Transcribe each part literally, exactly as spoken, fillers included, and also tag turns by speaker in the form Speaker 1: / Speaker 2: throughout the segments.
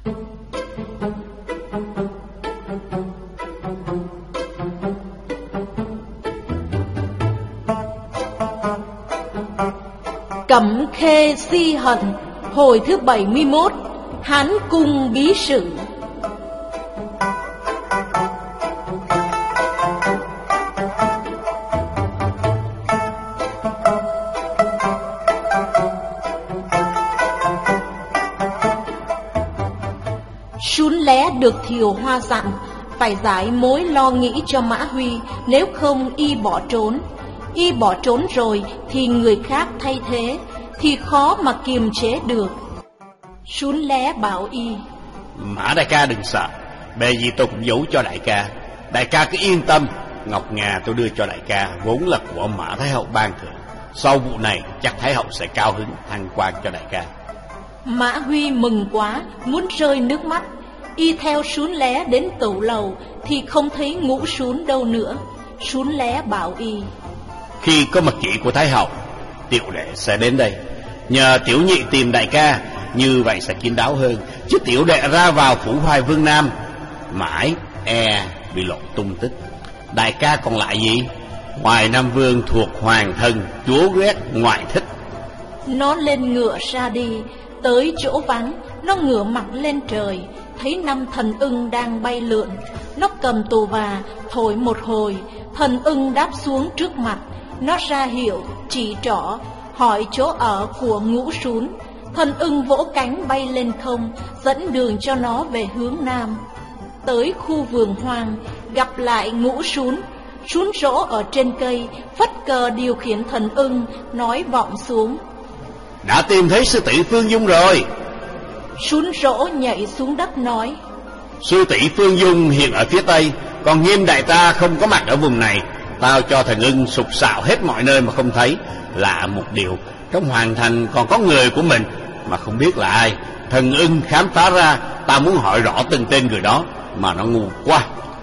Speaker 1: Cẩm Khê Si Hận, hồi thứ bảy mươi mốt, Hán Cung Bí Sự. Sún Lé được Thiều Hoa dặn phải giải mối lo nghĩ cho Mã Huy, nếu không y bỏ trốn. Y bỏ trốn rồi thì người khác thay thế, thì khó mà kiềm chế được. Sún Lé bảo y:
Speaker 2: Mã đại ca đừng sợ, bề gì tôi cũng giấu cho đại ca. Đại ca cứ yên tâm, ngọc ngà tôi đưa cho đại ca vốn là của Mã Thái Hậu ban thưởng. Sau vụ này chắc Thái Hậu sẽ cao hứng thăng quan cho đại ca.
Speaker 1: Mã Huy mừng quá, muốn rơi nước mắt. Y theo Sún Lé đến tửu lầu thì không thấy Ngũ Sún đâu nữa. Sún Lé bảo y:
Speaker 2: Khi có mật chỉ của Thái Hậu, tiểu đệ sẽ đến đây. Nhờ tiểu nhị tìm đại ca, như vậy sẽ kín đáo hơn. Chứ tiểu đệ ra vào phủ Hoài Vương Nam mãi e bị lộ tung tích. Đại ca còn lại gì? Hoài Nam Vương thuộc hoàng thân, chúa ghét ngoại thích.
Speaker 1: Nó lên ngựa ra đi. Tới chỗ vắng, nó ngửa mặt lên trời, thấy năm thần ưng đang bay lượn. Nó cầm tù và thổi một hồi, thần ưng đáp xuống trước mặt. Nó ra hiệu, chỉ trỏ, hỏi chỗ ở của Ngũ Sún. Thần ưng vỗ cánh bay lên không, dẫn đường cho nó về hướng nam. Tới khu vườn hoang, gặp lại Ngũ Sún. Sún rỗ ở trên cây, phất cờ điều khiển thần ưng, nói vọng xuống:
Speaker 2: Đã tìm thấy sư tỷ Phương Dung rồi.
Speaker 1: Sún rỗ nhảy xuống đất nói:
Speaker 2: Sư tỷ Phương Dung hiện ở phía tây, còn Nghiêm đại ta không có mặt ở vùng này. Tao cho thần ưng sục sạo hết mọi nơi mà không thấy. Lạ một điều, trong hoàng thành còn có người của mình mà không biết là ai. Thần ưng khám phá ra, tao muốn hỏi rõ từng tên người đó mà nó ngu quá.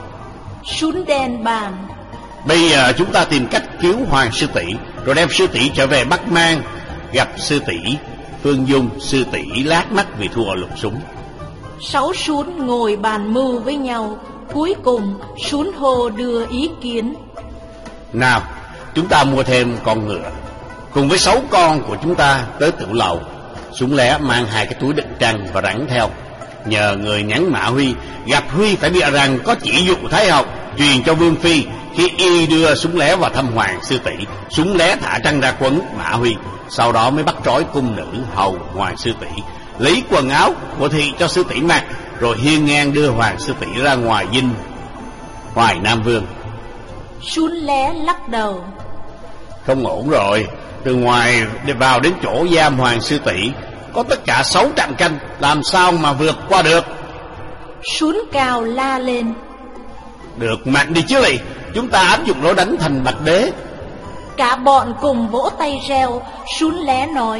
Speaker 1: Sún đen bàn:
Speaker 2: Bây giờ chúng ta tìm cách cứu Hoàng sư tỷ, rồi đem sư tỷ trở về Bắc Mang. Gặp sư tỷ Phương Dung, sư tỷ lát mắt vì thua lục súng.
Speaker 1: Sáu Sún ngồi bàn mưu với nhau. Cuối cùng Sún hô đưa ý kiến:
Speaker 2: Nào, chúng ta mua thêm con ngựa, cùng với sáu con của chúng ta tới tửu lầu. Sún Lé mang hai cái túi đựng trăng và rắn theo. Nhờ người nhắn Mã Huy, gặp Huy phải bịa rằng có chỉ dụ Thái Hậu truyền cho Vương Phi. Khi y đưa Sún Lé vào thăm Hoàng sư tỷ, Sún Lé thả trăng ra quấn Mã Huy. Sau đó mới bắt trói cung nữ hầu Hoàng sư tỷ, lấy quần áo của thị cho sư tỷ mặc, rồi hiên ngang đưa Hoàng sư tỷ ra ngoài dinh Hoài Nam Vương.
Speaker 1: Sún Lé lắc đầu:
Speaker 2: Không ổn rồi. Từ ngoài để vào đến chỗ giam Hoàng sư tỷ có tất cả sáu trạm canh, làm sao mà vượt qua được?
Speaker 1: Sún Cao la lên:
Speaker 2: Được mạnh đi chứ lì, chúng ta áp dụng lối đánh thành Bạch Đế.
Speaker 1: Cả bọn cùng vỗ tay reo. Sún Lé nói: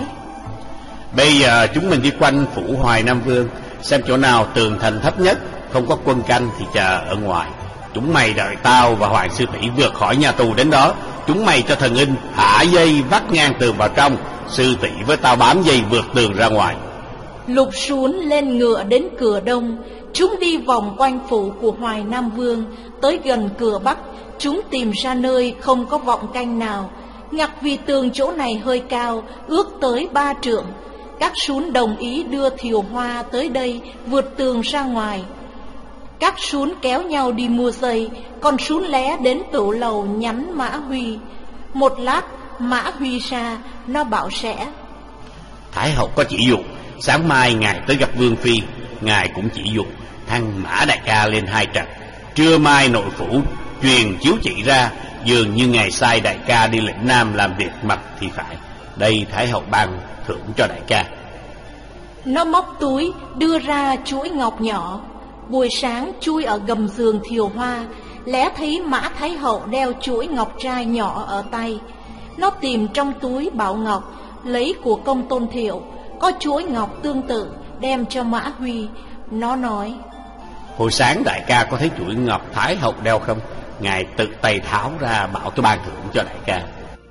Speaker 2: Bây giờ chúng mình đi quanh phủ Hoài Nam Vương, xem chỗ nào tường thành thấp nhất, không có quân canh thì chờ ở ngoài. Chúng mày đợi tao và Hoàng sư tỷ vượt khỏi nhà tù đến đó. Chúng mày cho thần ưng thả dây vắt ngang tường vào trong, sư tỷ với tao bám dây vượt tường ra ngoài.
Speaker 1: Lục Sún lên ngựa đến cửa đông. Chúng đi vòng quanh phủ của Hoài Nam Vương. Tới gần cửa bắc, chúng tìm ra nơi không có vọng canh nào. Ngặt vì tường chỗ này hơi cao, ước tới ba trượng. Các Sún đồng ý đưa Thiều Hoa tới đây, vượt tường ra ngoài. Các Sún kéo nhau đi mua dây, còn Sún Lé đến tửu lầu nhắn Mã Huy. Một lát Mã Huy ra, nó bảo sẽ:
Speaker 2: Thái Hậu có chỉ dụ, sáng mai ngài tới gặp Vương Phi, ngài cũng chỉ dụ thăng Mã đại ca lên hai trạch. Trưa mai nội phủ truyền chiếu chỉ ra, dường như ngài sai đại ca đi lĩnh Nam làm việc mật thì phải. Đây Thái Hậu ban thưởng cho đại ca.
Speaker 1: Nó móc túi đưa ra chuỗi ngọc nhỏ. Buổi sáng chui ở gầm giường Thiều Hoa, Lé thấy Mã Thái Hậu đeo chuỗi ngọc trai nhỏ ở tay. Nó tìm trong túi Bảo Ngọc, lấy của Công Tôn Thiệu có chuỗi ngọc tương tự, đem cho Mã Huy. Nó nói:
Speaker 2: Hồi sáng đại ca có thấy chuỗi ngọc Thái Hậu đeo không? Ngài tự tay tháo ra bảo tôi ban thưởng cho đại ca.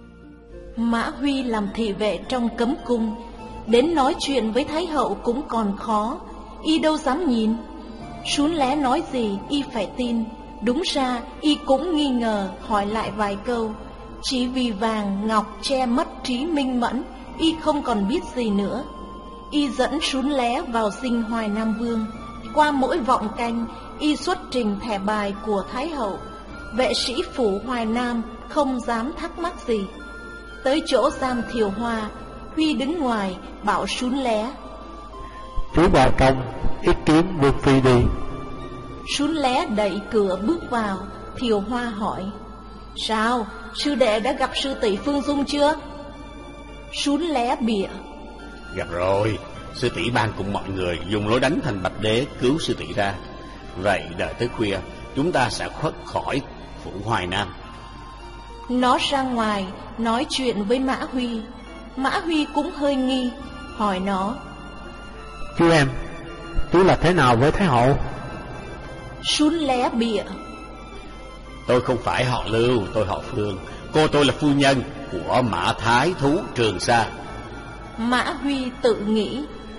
Speaker 1: Mã Huy làm thị vệ trong cấm cung, đến nói chuyện với Thái Hậu cũng còn khó. y đâu dám nhìn. Sún lé nói gì y phải tin. Đúng ra y cũng nghi ngờ, hỏi lại vài câu. Chỉ vì vàng ngọc che mất trí minh mẫn, y không còn biết gì nữa. Y dẫn Sún lé vào dinh Hoài Nam Vương. Qua mỗi vọng canh, y xuất trình thẻ bài của Thái hậu. Vệ sĩ phủ Hoài Nam không dám thắc mắc gì. Tới chỗ giam Thiều Hoa, Huy đứng ngoài bảo Sún lé:
Speaker 3: Chú vào trong ý kiến Vương phi đi.
Speaker 1: Sún lé đẩy cửa bước vào. Thiều Hoa hỏi: Sao, sư đệ đã gặp sư tỷ Phương Dung chưa? Sún lé bịa:
Speaker 2: Gặp rồi, sư tỷ ban cùng mọi người dùng lối đánh thành Bạch Đế cứu sư tỷ ra. Vậy đợi tới khuya chúng ta sẽ khuất khỏi phủ Hoài Nam.
Speaker 1: Nó ra ngoài nói chuyện với Mã Huy. Mã Huy cũng hơi nghi, hỏi nó:
Speaker 3: Chú em, chú là thế nào với Thái hậu?
Speaker 1: Sún lé bịa:
Speaker 2: Tôi không phải họ Lưu, tôi họ Phương. Cô tôi là phu nhân của Mã Thái Thú Trường Sa.
Speaker 1: Mã Huy tự nghĩ: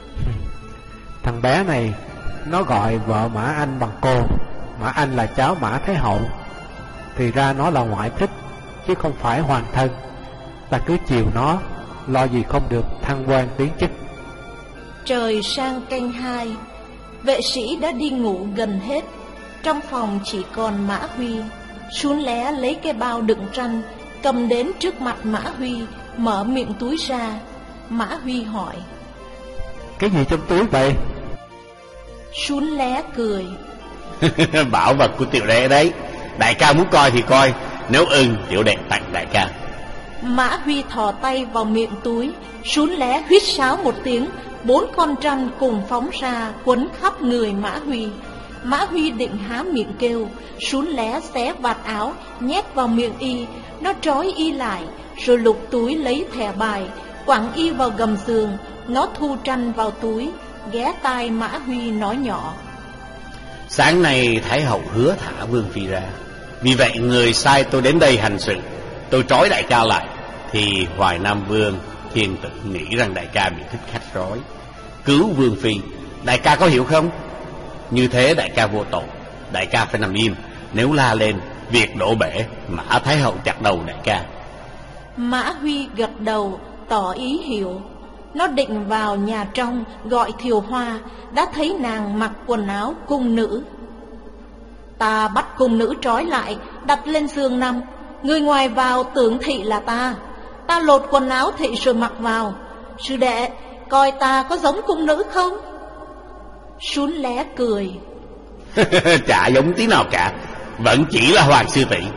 Speaker 3: Thằng bé này nó gọi vợ Mã Anh bằng cô. Mã Anh là cháu Mã Thái hậu, thì ra nó là ngoại thích chứ không phải hoàng thân. Ta cứ chiều nó, lo gì không được thăng quan tiến chức.
Speaker 1: Trời sang canh hai, vệ sĩ đã đi ngủ gần hết. Trong phòng chỉ còn Mã Huy. Sún lé lấy cái bao đựng tranh, cầm đến trước mặt Mã Huy, mở miệng túi ra. Mã Huy hỏi:
Speaker 3: Cái gì trong túi vậy?
Speaker 1: Sún lé cười:
Speaker 2: Bảo vật của tiểu đệ đấy. Đại ca muốn coi thì coi, nếu ưng tiểu đệ tặng đại ca.
Speaker 1: Mã Huy thò tay vào miệng túi. Sún lé huýt sáo một tiếng, bốn con tranh cùng phóng ra quấn khắp người Mã Huy. Mã Huy định há miệng kêu, Sún lé xé vạt áo nhét vào miệng y. Nó trói y lại, rồi lục túi lấy thẻ bài, quẳng y vào gầm giường. Nó thu tranh vào túi, ghé tai Mã Huy nói nhỏ:
Speaker 2: Sáng nay Thái hậu hứa thả Vương phi ra, vì vậy người sai tôi đến đây hành sự. Tôi trói đại ca lại, thì Hoài Nam Vương Thiên Tử nghĩ rằng đại ca bị thích khách rối, cứu Vương phi. Đại ca có hiểu không? Như thế đại ca vô tội, đại ca phải nằm im. Nếu la lên, việc đổ bể, Mã Thái hậu chặt đầu đại ca.
Speaker 1: Mã Huy gật đầu tỏ ý hiểu. Nó định vào nhà trong gọi Thiều Hoa, đã thấy nàng mặc quần áo cung nữ. Ta bắt cung nữ trói lại, đặt lên giường nằm. Người ngoài vào tưởng thị là ta. Ta lột quần áo thị rồi mặc vào. Sư đệ, coi ta có giống cung nữ không? Sún lé cười:
Speaker 2: Chả giống tí nào cả, vẫn chỉ là hoàng sư tỷ.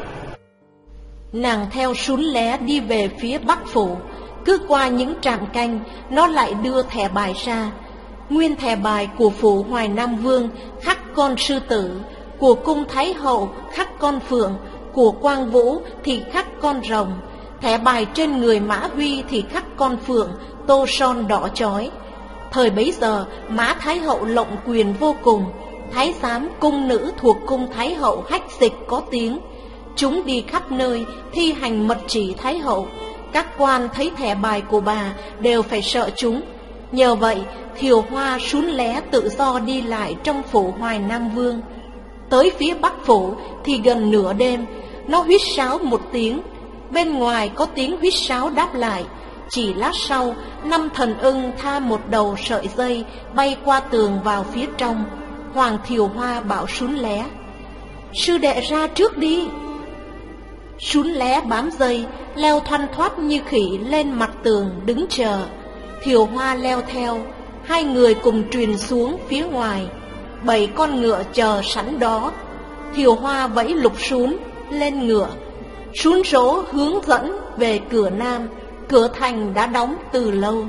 Speaker 1: Nàng theo Sún lé đi về phía Bắc phủ. Cứ qua những trạm canh, nó lại đưa thẻ bài ra. Nguyên thẻ bài của phủ Hoài Nam Vương khắc con sư tử, của cung Thái hậu khắc con phượng, của Quang Vũ thì khắc con rồng. Thẻ bài trên người Mã Huy thì khắc con phượng, tô son đỏ chói. Thời bấy giờ Mã Thái hậu lộng quyền vô cùng. Thái giám cung nữ thuộc cung Thái hậu hách dịch có tiếng. Chúng đi khắp nơi thi hành mật chỉ Thái hậu. Các quan thấy thẻ bài của bà đều phải sợ chúng. Nhờ vậy Thiều Hoa Sún lé tự do đi lại trong phủ Hoài Nam Vương. Tới phía Bắc phủ thì gần nửa đêm, nó huýt sáo một tiếng. Bên ngoài có tiếng huýt sáo đáp lại. Chỉ lát sau, năm thần ưng tha một đầu sợi dây bay qua tường vào phía trong. Hoàng Thiều Hoa bảo Sún lé: Sư đệ ra trước đi. Sún lé bám dây, leo thoăn thoắt như khỉ lên mặt tường đứng chờ. Thiều Hoa leo theo, hai người cùng truyền xuống phía ngoài. Bảy con ngựa chờ sẵn đó. Thiều Hoa vẫy lục Sún lên ngựa. Sún rỗ hướng dẫn về cửa nam. Cửa thành đã đóng từ lâu.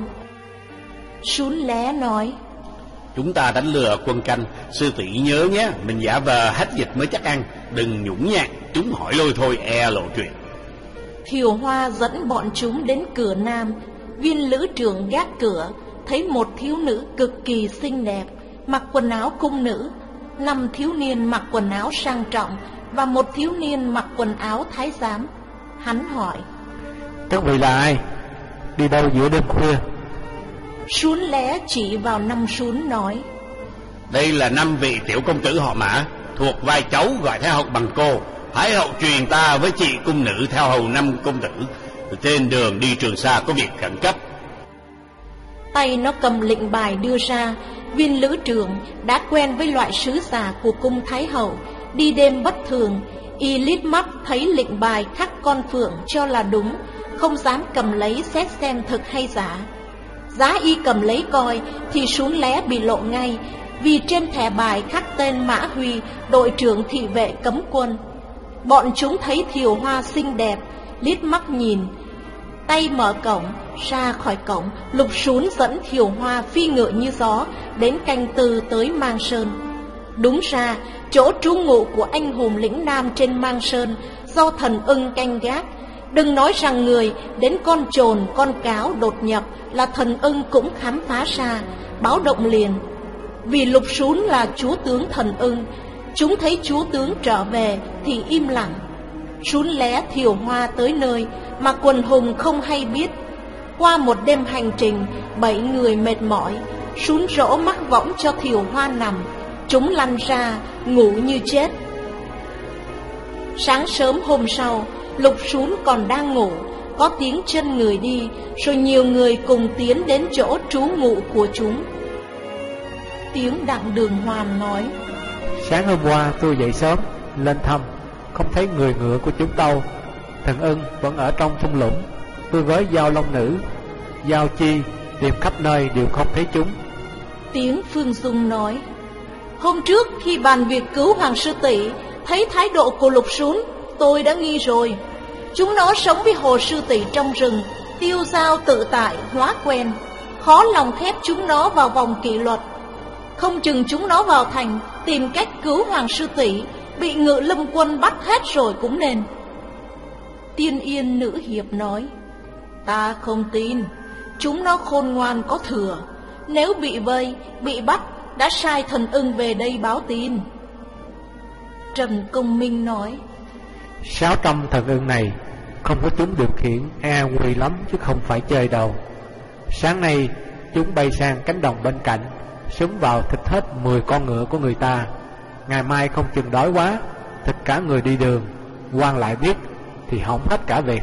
Speaker 1: Sún lé nói:
Speaker 2: Chúng ta đánh lừa quân canh, sư tỷ nhớ nhé, mình giả vờ hách dịch mới chắc ăn, đừng nhũng nhạt, chúng hỏi lôi thôi e lộ chuyện.
Speaker 1: Thiều Hoa dẫn bọn chúng đến cửa nam. Viên lữ trưởng gác cửa thấy một thiếu nữ cực kỳ xinh đẹp, mặc quần áo cung nữ, năm thiếu niên mặc quần áo sang trọng và một thiếu niên mặc quần áo thái giám. Hắn hỏi:
Speaker 3: Các vị là ai? Đi đâu giữa đêm khuya?
Speaker 1: Sún lé chỉ vào năm Sún nói:
Speaker 2: Đây là năm vị tiểu công tử họ Mã, thuộc vai cháu gọi Thái hậu bằng cô. Thái hậu truyền ta với chị cung nữ theo hầu năm công tử, trên đường đi Trường Sa có việc khẩn cấp.
Speaker 1: Tay nó cầm lệnh bài đưa ra. Viên lữ trưởng đã quen với loại sứ giả của cung Thái hậu, đi đêm bất thường. Y lít mắt thấy lệnh bài khắc con phượng cho là đúng, không dám cầm lấy xét xem thực hay giả. Giá y cầm lấy coi thì sún lé bị lộ ngay, vì trên thẻ bài khắc tên Mã Huy, đội trưởng thị vệ cấm quân. Bọn chúng thấy Thiều Hoa xinh đẹp, lít mắt nhìn. Tay mở cổng, ra khỏi cổng, Lục Sún dẫn Thiều Hoa phi ngựa như gió đến canh tư tới Mang Sơn. Đúng ra, chỗ trú ngụ của anh hùng lĩnh nam trên Mang Sơn do thần ưng canh gác. Đừng nói rằng người, đến con trồn, con cáo đột nhập là thần ưng cũng khám phá ra, báo động liền. Vì Lục Sún là chúa tướng thần ưng, chúng thấy chúa tướng trở về thì im lặng. Sún lé Thiều Hoa tới nơi mà quần hùng không hay biết. Qua một đêm hành trình, bảy người mệt mỏi, Sún rỗ mắc võng cho Thiều Hoa nằm, chúng lăn ra ngủ như chết. Sáng sớm hôm sau, Lục Sún còn đang ngủ, có tiếng chân người đi, rồi nhiều người cùng tiến đến chỗ trú ngụ của chúng. Tiếng Đặng Đường Hoàn nói:
Speaker 3: Sáng hôm qua tôi dậy sớm, lên thăm, không thấy người ngựa của chúng đâu. Thần ưng vẫn ở trong thung lũng. Tôi với Giao Long Nữ, Giao Chi tìm khắp nơi đều không thấy chúng.
Speaker 1: Tiếng Phương Dung nói: Hôm trước khi bàn việc cứu Hoàng Sư Tỷ, thấy thái độ của Lục Sún, tôi đã nghi rồi. Chúng nó sống với Hồ Sư Tỷ trong rừng, tiêu dao tự tại, hóa quen, khó lòng khép chúng nó vào vòng kỷ luật. Không chừng chúng nó vào thành tìm cách cứu Hoàng Sư Tỷ, bị Ngự Lâm quân bắt hết rồi cũng nên. Tiên Yên Nữ Hiệp nói: Ta không tin, chúng nó khôn ngoan có thừa. Nếu bị vây, bị bắt, đã sai thần ưng về đây báo tin. Trần Công Minh nói:
Speaker 3: Sáu trăm thần ưng này không có chúng điều khiển e nguy lắm chứ không phải chơi đâu. Sáng nay chúng bay sang cánh đồng bên cạnh, súng vào thịt hết mười con ngựa của người ta. Ngày mai không chừng đói quá, thịt cả người đi đường, quan lại biết thì hỏng hết cả việc.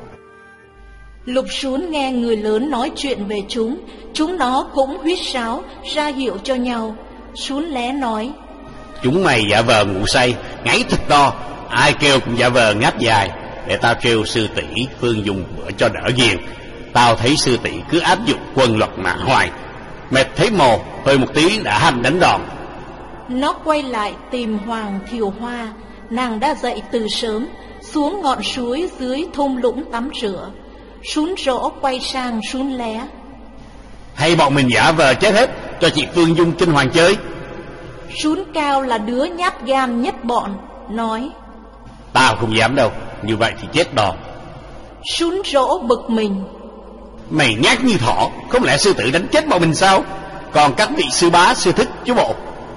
Speaker 1: Lục Sún nghe người lớn nói chuyện về chúng, chúng nó cũng huýt sáo ra hiệu cho nhau. Sún lé nói:
Speaker 2: Chúng mày giả vờ ngủ say, ngáy thật to, ai kêu cũng giả vờ ngáp dài, để tao trêu sư tỷ Phương Dung bữa cho đỡ ghiền. Tao thấy sư tỷ cứ áp dụng quân luật mà hoài, mệt thấy mồ, hơi một tí đã hành đánh đòn.
Speaker 1: Nó quay lại tìm Hoàng Thiều Hoa. Nàng đã dậy từ sớm, xuống ngọn suối dưới thung lũng tắm rửa. Sún rỗ quay sang Sún lé:
Speaker 2: Hay bọn mình giả vờ chết hết, cho chị Phương Dung kinh hoàng chơi.
Speaker 1: Sún cao là đứa nhát gan nhất bọn, nói:
Speaker 2: Tao không dám đâu, như vậy thì chết đòn.
Speaker 1: Sún rỗ bực mình:
Speaker 2: Mày nhát như thỏ, không lẽ sư tử đánh chết bọn mình sao? Còn các vị sư bá sư thích chú bộ.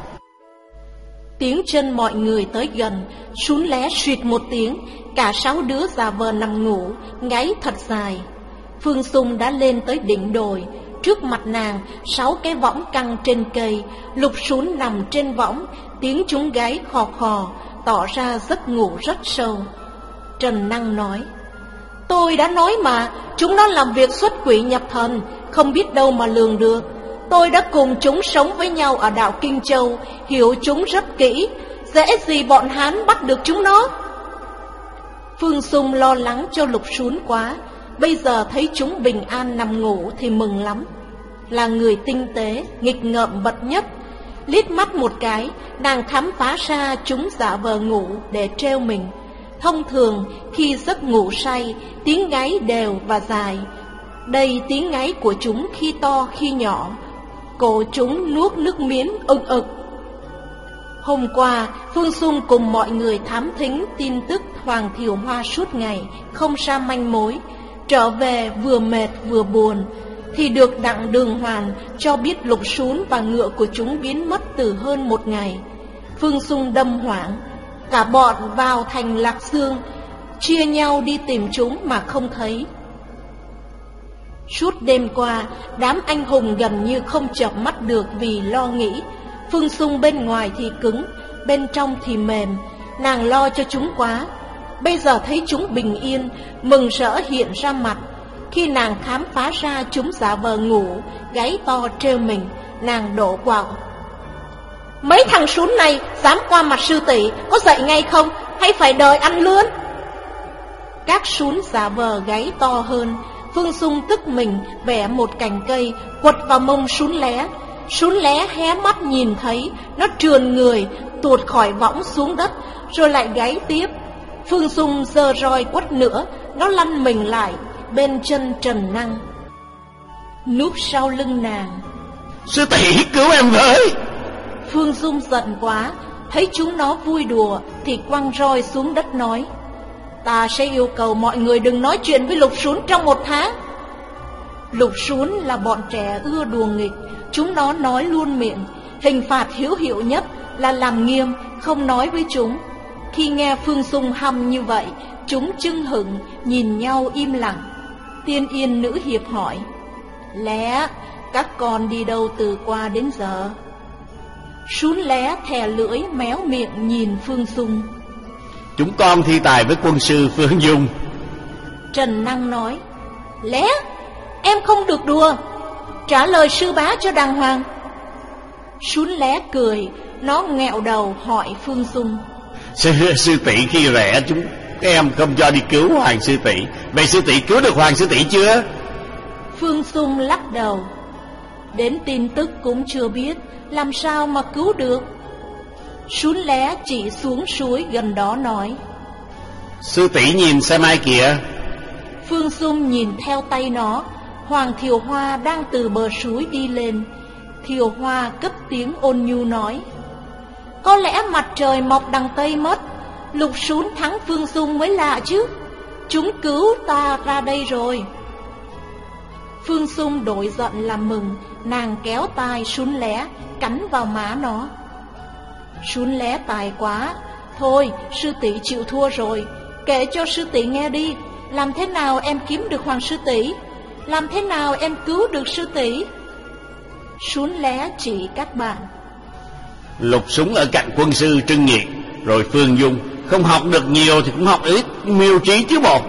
Speaker 1: Tiếng chân mọi người tới gần, Sún lé suýt một tiếng, cả sáu đứa giả vờ nằm ngủ, ngáy thật dài. Phương Dung đã lên tới đỉnh đồi, trước mặt nàng sáu cái võng căng trên cây. Lục Sún nằm trên võng, tiếng chúng gáy khò khò, tỏ ra giấc ngủ rất sâu. Trần Năng nói: Tôi đã nói mà, chúng nó làm việc xuất quỷ nhập thần, không biết đâu mà lường được. Tôi đã cùng chúng sống với nhau ở đảo Kinh Châu, hiểu chúng rất kỹ, dễ gì bọn Hán bắt được chúng nó. Phương Dung lo lắng cho Lục Sún quá, bây giờ thấy chúng bình an nằm ngủ thì mừng lắm. Là người tinh tế, nghịch ngợm bậc nhất, liếc mắt một cái, nàng khám phá ra chúng giả vờ ngủ để trêu mình. Thông thường khi giấc ngủ say, tiếng ngáy đều và dài. Đây tiếng ngáy của chúng khi to khi nhỏ, cổ chúng nuốt nước miếng ực ực. Hôm qua, Phương Dung cùng mọi người thám thính tin tức Hoàng Thiều Hoa suốt ngày, không ra manh mối. Trở về vừa mệt vừa buồn, thì được Đặng Đường Hoàn cho biết Lục Sún và ngựa của chúng biến mất từ hơn một ngày. Phương Dung đâm hoảng, cả bọn vào thành Lạc Dương, chia nhau đi tìm chúng mà không thấy. Suốt đêm qua, đám anh hùng gần như không chợp mắt được vì lo nghĩ. Phương Sung bên ngoài thì cứng, bên trong thì mềm. Nàng lo cho chúng quá. Bây giờ thấy chúng bình yên, mừng rỡ hiện ra mặt. Khi nàng khám phá ra chúng giả vờ ngủ, gáy to trêu mình, nàng đổ quạo: mấy thằng sún này dám qua mặt sư tỷ, có dậy ngay không, hay phải đợi ăn lươn? Các sún giả vờ gáy to hơn. Phương Sung tức mình vẽ một cành cây quật vào mông sún lé. Sún lé hé mắt nhìn thấy, nó trườn người tuột khỏi võng xuống đất, rồi lại gáy tiếp. Phương Sung giơ roi quất nữa, nó lăn mình lại bên chân Trần Năng. Núp sau lưng nàng:
Speaker 2: sư tỷ cứu em với.
Speaker 1: Phương Dung giận quá, thấy chúng nó vui đùa thì quăng roi xuống đất nói: ta sẽ yêu cầu mọi người đừng nói chuyện với lục sún trong một tháng. Lục sún là bọn trẻ ưa đùa nghịch, chúng nó nói luôn miệng. Hình phạt hữu hiệu nhất là làm nghiêm, không nói với chúng. Khi nghe Phương Dung hăm như vậy, chúng chưng hửng nhìn nhau im lặng. Tiên Yên nữ hiệp hỏi: lé, các con đi đâu từ qua đến giờ? Sún lé thè lưỡi méo miệng nhìn Phương Dung:
Speaker 2: chúng con thi tài với quân sư Phương Dung.
Speaker 1: Trần Năng nói: lé, em không được đùa, trả lời sư bá cho đàng hoàng. Sún lé cười, nó nghẹo đầu hỏi Phương Dung:
Speaker 2: Sư, sư tỷ khi rẻ chúng em không cho đi cứu Hoàng sư tỷ, vậy sư tỷ cứu được Hoàng sư tỷ chưa?
Speaker 1: Phương Dung lắc đầu: đến tin tức cũng chưa biết, làm sao mà cứu được. Sún lé chỉ xuống suối gần đó nói:
Speaker 2: sư tỷ nhìn xem ai kìa.
Speaker 1: Phương Dung nhìn theo tay nó. Hoàng Thiều Hoa đang từ bờ suối đi lên. Thiều Hoa cất tiếng ôn nhu nói: có lẽ mặt trời mọc đằng Tây mất, lục sún thắng Phương Dung mới lạ chứ. Chúng cứu ta ra đây rồi. Phương Dung đổi giận làm mừng, nàng kéo tai sún lé cắn vào má nó. Sún lé tài quá, thôi sư tỷ chịu thua rồi, kể cho sư tỷ nghe đi. Làm thế nào em kiếm được Hoàng sư tỷ? Làm thế nào em cứu được sư tỷ? Sún lé chỉ các bạn:
Speaker 2: lục súng ở cạnh quân sư Trưng Nhiệt, rồi Phương Dung, không học được nhiều thì cũng học ít, mưu trí chứ bộ.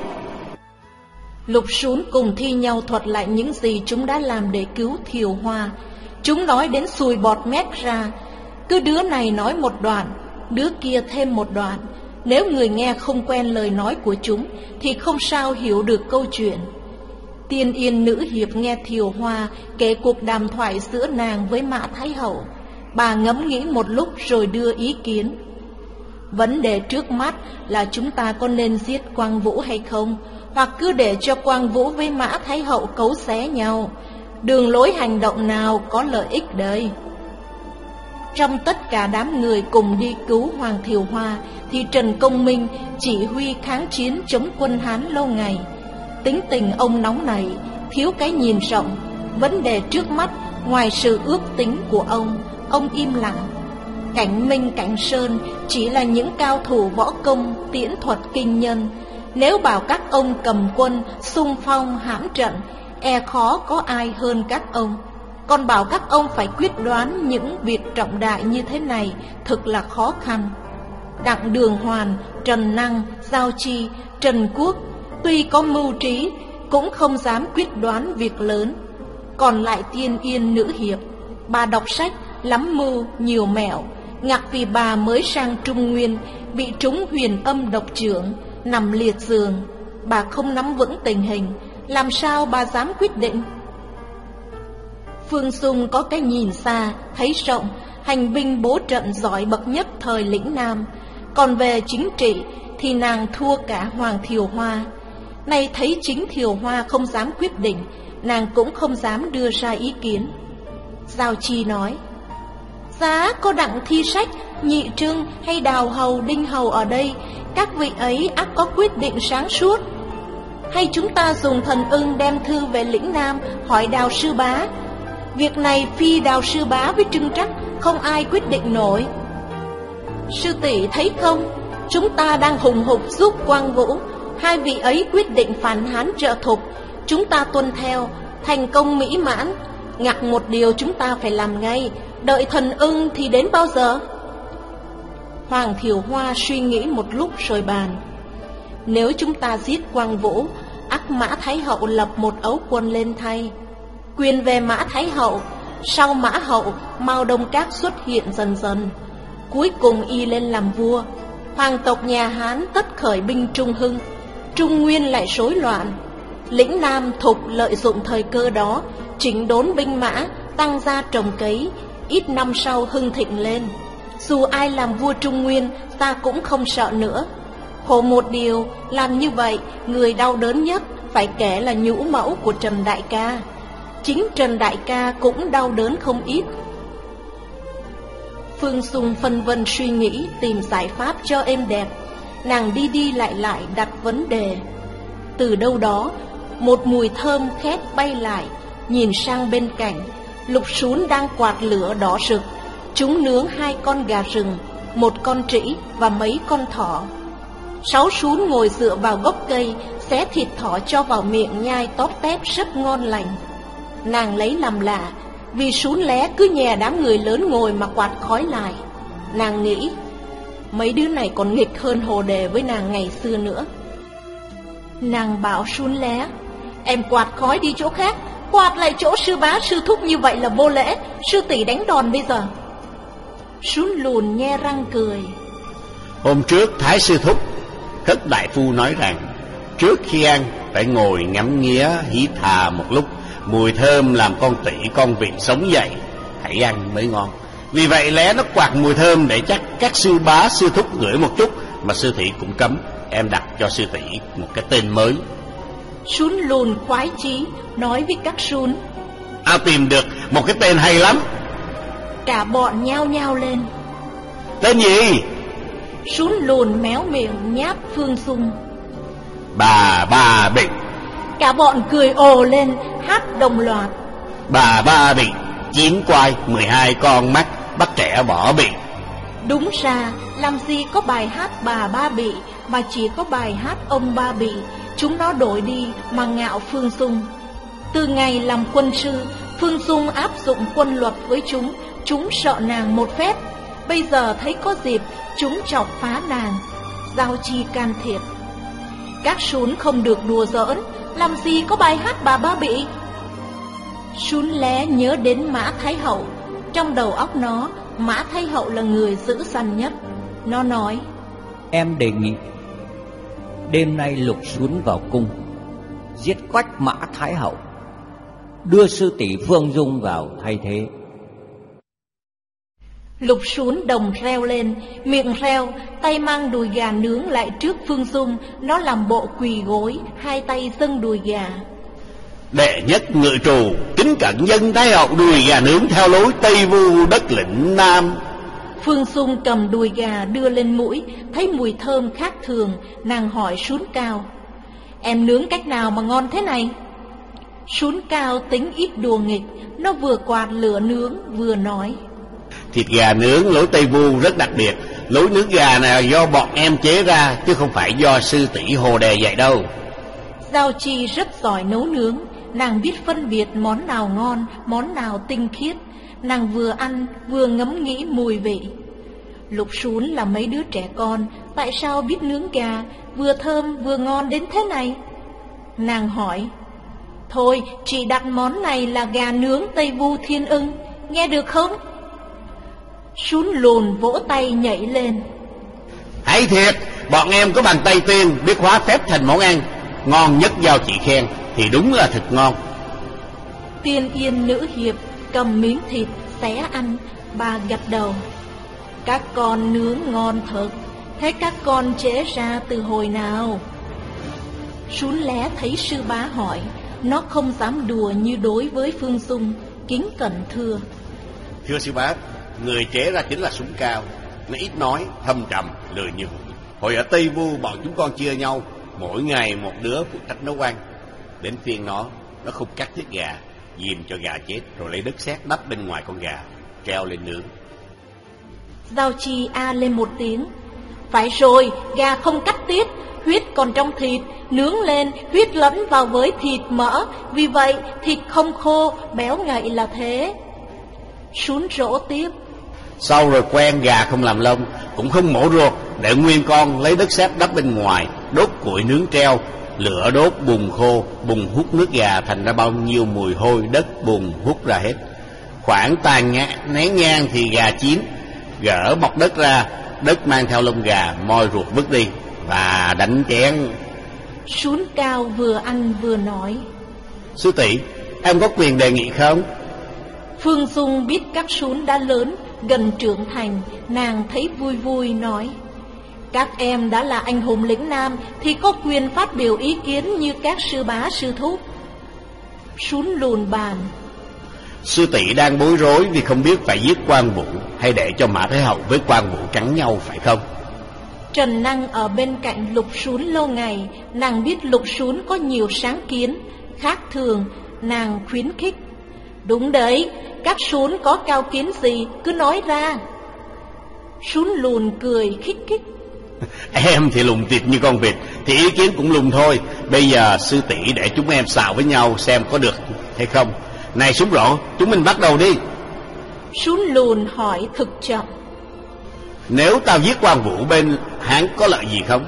Speaker 1: Lục sún cùng thi nhau thuật lại những gì chúng đã làm để cứu Thiều Hoa. Chúng nói đến sùi bọt mép ra, cứ đứa này nói một đoạn, đứa kia thêm một đoạn. Nếu người nghe không quen lời nói của chúng thì không sao hiểu được câu chuyện. Tiên Yên nữ hiệp nghe Thiều Hoa kể cuộc đàm thoại giữa nàng với Mã Thái Hậu. Bà ngẫm nghĩ một lúc rồi đưa ý kiến: vấn đề trước mắt là chúng ta có nên giết Quang Vũ hay không, hoặc cứ để cho Quang Vũ với Mã Thái Hậu cấu xé nhau. Đường lối hành động nào có lợi ích đây? Trong tất cả đám người cùng đi cứu Hoàng Thiều Hoa thì Trần Công Minh chỉ huy kháng chiến chống quân Hán lâu ngày. Tính tình ông nóng nảy, thiếu cái nhìn rộng. Vấn đề trước mắt ngoài sự ước tính của ông, ông im lặng. Cảnh Minh, Cảnh Sơn chỉ là những cao thủ võ công, tiễn thuật kinh nhân. Nếu bảo các ông cầm quân, xung phong hãm trận, e khó có ai hơn các ông. Còn bảo các ông phải quyết đoán những việc trọng đại như thế này thực là khó khăn. Đặng Đường Hoàn, Trần Năng, Giao Chi, Trần Quốc tuy có mưu trí cũng không dám quyết đoán việc lớn. Còn lại Tiên Yên nữ hiệp, bà đọc sách lắm mưu nhiều mẹo, ngặt vì bà mới sang Trung Nguyên, bị trúng huyền âm độc trưởng, nằm liệt giường. Bà không nắm vững tình hình, làm sao bà dám quyết định? Phương Dung có cái nhìn xa, thấy rộng, hành binh bố trận giỏi bậc nhất thời lĩnh Nam. Còn về chính trị thì nàng thua cả Hoàng Thiều Hoa. Nay thấy chính Thiều Hoa không dám quyết định, nàng cũng không dám đưa ra ý kiến. Giao Chi nói: giá có Đặng Thi Sách, Nhị Trưng hay Đào Hầu, Đinh Hầu ở đây, các vị ấy ắt có quyết định sáng suốt. Hay chúng ta dùng thần ưng đem thư về lĩnh Nam hỏi Đào sư bá? Việc này phi Đào sư bá với Trưng Trắc không ai quyết định nổi. Sư tỷ thấy không, chúng ta đang hùng hục giúp Quang Vũ, hai vị ấy quyết định phản Hán trợ thục, chúng ta tuân theo, thành công mỹ mãn. Ngặt một điều chúng ta phải làm ngay, Đợi thần ưng thì đến bao giờ? Hoàng Thiều Hoa suy nghĩ một lúc rồi bàn: Nếu chúng ta giết Quang Vũ, ắt Mã Thái Hậu lập một ấu quân lên thay. Quyền về Mã Thái Hậu, sau Mã Hậu Mao Đông Các xuất hiện dần dần, cuối cùng y lên làm vua. Hoàng tộc nhà Hán tất khởi binh Trung Hưng, Trung Nguyên lại rối loạn. Lĩnh Nam Thục lợi dụng thời cơ đó, chỉnh đốn binh mã, tăng gia trồng cấy, ít năm sau hưng thịnh lên. Dù ai làm vua Trung Nguyên, ta cũng không sợ nữa. Khổ một điều, làm như vậy, người đau đớn nhất phải kể là nhũ mẫu của Trần Đại Ca. Chính Trần Đại Ca cũng đau đớn không ít. Phương Dung phân vân suy nghĩ tìm giải pháp cho êm đẹp. Nàng đi đi lại lại đặt vấn đề. Từ đâu đó, một mùi thơm khét bay lại. Nhìn sang bên cạnh, Lục Sún đang quạt lửa đỏ rực. Chúng nướng hai con gà rừng, một con trĩ và mấy con thỏ. Sáu Sún ngồi dựa vào gốc cây, xé thịt thỏ cho vào miệng nhai tóp tép rất ngon lành. Nàng lấy làm lạ, vì Sún lé cứ nhè đám người lớn ngồi mà quạt khói lại. Nàng nghĩ, mấy đứa này còn nghịch hơn Hồ Đề với nàng ngày xưa nữa. Nàng bảo Sún lé: Em quạt khói đi chỗ khác, quạt lại chỗ sư bá sư thúc như vậy là vô lễ, sư tỷ đánh đòn bây giờ. Sún lùn nhe răng cười:
Speaker 2: Hôm trước Thái sư thúc, Thất đại phu nói rằng trước khi ăn phải ngồi ngắm nghía hít hà một lúc, mùi thơm làm con tỉ con vịt sống dậy, hãy ăn mới ngon. Vì vậy lẽ nó quạt mùi thơm để chắc các sư bá sư thúc ngửi một chút, mà sư thị cũng cấm. Em đặt cho sư tỷ một cái tên mới.
Speaker 1: Sún lùn khoái chí nói với các Sún:
Speaker 2: À, tìm được một cái tên hay lắm.
Speaker 1: Cả bọn nhao nhao lên.
Speaker 2: Tên gì?
Speaker 1: Sún lùn méo miệng nháp Phương Dung:
Speaker 2: Bà Ba Bị.
Speaker 1: Cả bọn cười ồ lên, hát đồng loạt:
Speaker 2: Bà Ba Bị, chín quai, mười hai con mắt, bắt trẻ bỏ bị.
Speaker 1: Đúng ra làm gì có bài hát Bà Ba Bị, mà chỉ có bài hát Ông Ba Bị. Chúng nó đổi đi mà ngạo Phương Dung. Từ ngày làm quân sư, Phương Dung áp dụng quân luật với chúng. Chúng sợ nàng một phép. Bây giờ thấy có dịp, chúng chọc phá nàng. Giao Chi can thiệp: Các Sún không được đùa giỡn, làm gì có bài hát Bà Ba Bị. Sún lé nhớ đến Mã Thái Hậu. Trong đầu óc nó, Mã Thái Hậu là người dữ dằn nhất. Nó nói:
Speaker 4: Em đề nghị đêm nay Lục Sún vào cung, giết quách Mã Thái Hậu, đưa sư tỷ Phương Dung vào thay thế.
Speaker 1: Lục Sún đồng reo lên, miệng reo, tay mang đùi gà nướng lại trước Phương Dung. Nó làm bộ quỳ gối, hai tay dâng đùi gà.
Speaker 2: Đệ nhất ngự trù kính cẩn dân Thái Hậu đùi gà nướng theo lối Tây Vu đất lĩnh Nam.
Speaker 1: Phương Dung cầm đùi gà đưa lên mũi, thấy mùi thơm khác thường. Nàng hỏi Sún Cao: Em nướng cách nào mà ngon thế này? Sún Cao tính ít đùa nghịch, nó vừa quạt lửa nướng vừa nói:
Speaker 2: Thịt gà nướng lối Tây Vu rất đặc biệt. Lối nướng gà này do bọn em chế ra, chứ không phải do sư tỷ Hồ Đề dạy đâu.
Speaker 1: Giao Chi rất giỏi nấu nướng. Nàng biết phân biệt món nào ngon, món nào tinh khiết. Nàng vừa ăn vừa ngẫm nghĩ mùi vị. Lục Sún là mấy đứa trẻ con, tại sao biết nướng gà vừa thơm vừa ngon đến thế này? Nàng hỏi: Thôi, chị đặt món này là gà nướng Tây Vu Thiên Ưng, nghe được không? Sún lùn vỗ tay nhảy lên:
Speaker 2: Hay thiệt, bọn em có bàn tay tiên, biết hóa phép thành món ăn. Ngon nhất giao chị khen, thì đúng là thật ngon.
Speaker 1: Tiên Yên nữ hiệp cầm miếng thịt xé ăn. Bà gật đầu: Các con nướng ngon thật. Thế các con chế ra từ hồi nào? Sún lé thấy sư bá hỏi, nó không dám đùa như đối với Phương Dung, kính cẩn thưa:
Speaker 2: Thưa sư bá, người chế ra chính là Sún Cao. Nó ít nói, thâm trầm, lười nhường. Hồi ở Tây Vu bọn chúng con chia nhau, mỗi ngày một đứa phụ trách nấu ăn. Đến phiên nó, nó không cắt thịt gà, dìm cho gà chết, rồi lấy đất sét đắp bên ngoài con gà, treo lên nướng.
Speaker 1: Giao Chi a lên một tiếng: Phải rồi, gà không cắt tiết, huyết còn trong thịt, nướng lên huyết lẫn vào với thịt mỡ, vì vậy thịt không khô, béo ngậy là thế. Sún rỗ tiếp.
Speaker 2: Sau rồi quen gà không làm lông, cũng không mổ ruột, để nguyên con lấy đất sét đắp bên ngoài, đốt củi nướng treo, lửa đốt bùn khô, bùn hút nước gà, thành ra bao nhiêu mùi hôi đất bùn hút ra hết. Khoảng tàn nén nhang thì gà chín, gỡ bọc đất ra, đất mang theo lông gà, moi ruột vứt đi và đánh chén.
Speaker 1: Sún cao vừa ăn vừa nói:
Speaker 2: Sư tỷ, em có quyền đề nghị không?
Speaker 1: Phương Dung biết các sún đã lớn, gần trưởng thành, nàng thấy vui vui nói: Các em đã là anh hùng lĩnh Nam thì có quyền phát biểu ý kiến như các sư bá sư thúc. Sún lùn bàn:
Speaker 2: Sư tỷ đang bối rối vì không biết phải giết Quan Vũ hay để cho Mã Thái Hậu với Quan Vũ cắn nhau, phải không?
Speaker 1: Trần Năng ở bên cạnh Lục Sún lâu ngày, nàng biết Lục Sún có nhiều sáng kiến khác thường, nàng khuyến khích: Đúng đấy, các sún có cao kiến gì cứ nói ra. Sún lùn cười khích khích:
Speaker 2: Em thì lùn tiệt như con vịt, thì ý kiến cũng lùn thôi. Bây giờ sư tỷ để chúng em xào với nhau xem có được hay không. Này Sún Rỗ, chúng mình bắt đầu đi.
Speaker 1: Sún lùn hỏi thực chậm:
Speaker 2: Nếu tao giết Quan Vũ bên Hán có lợi gì không?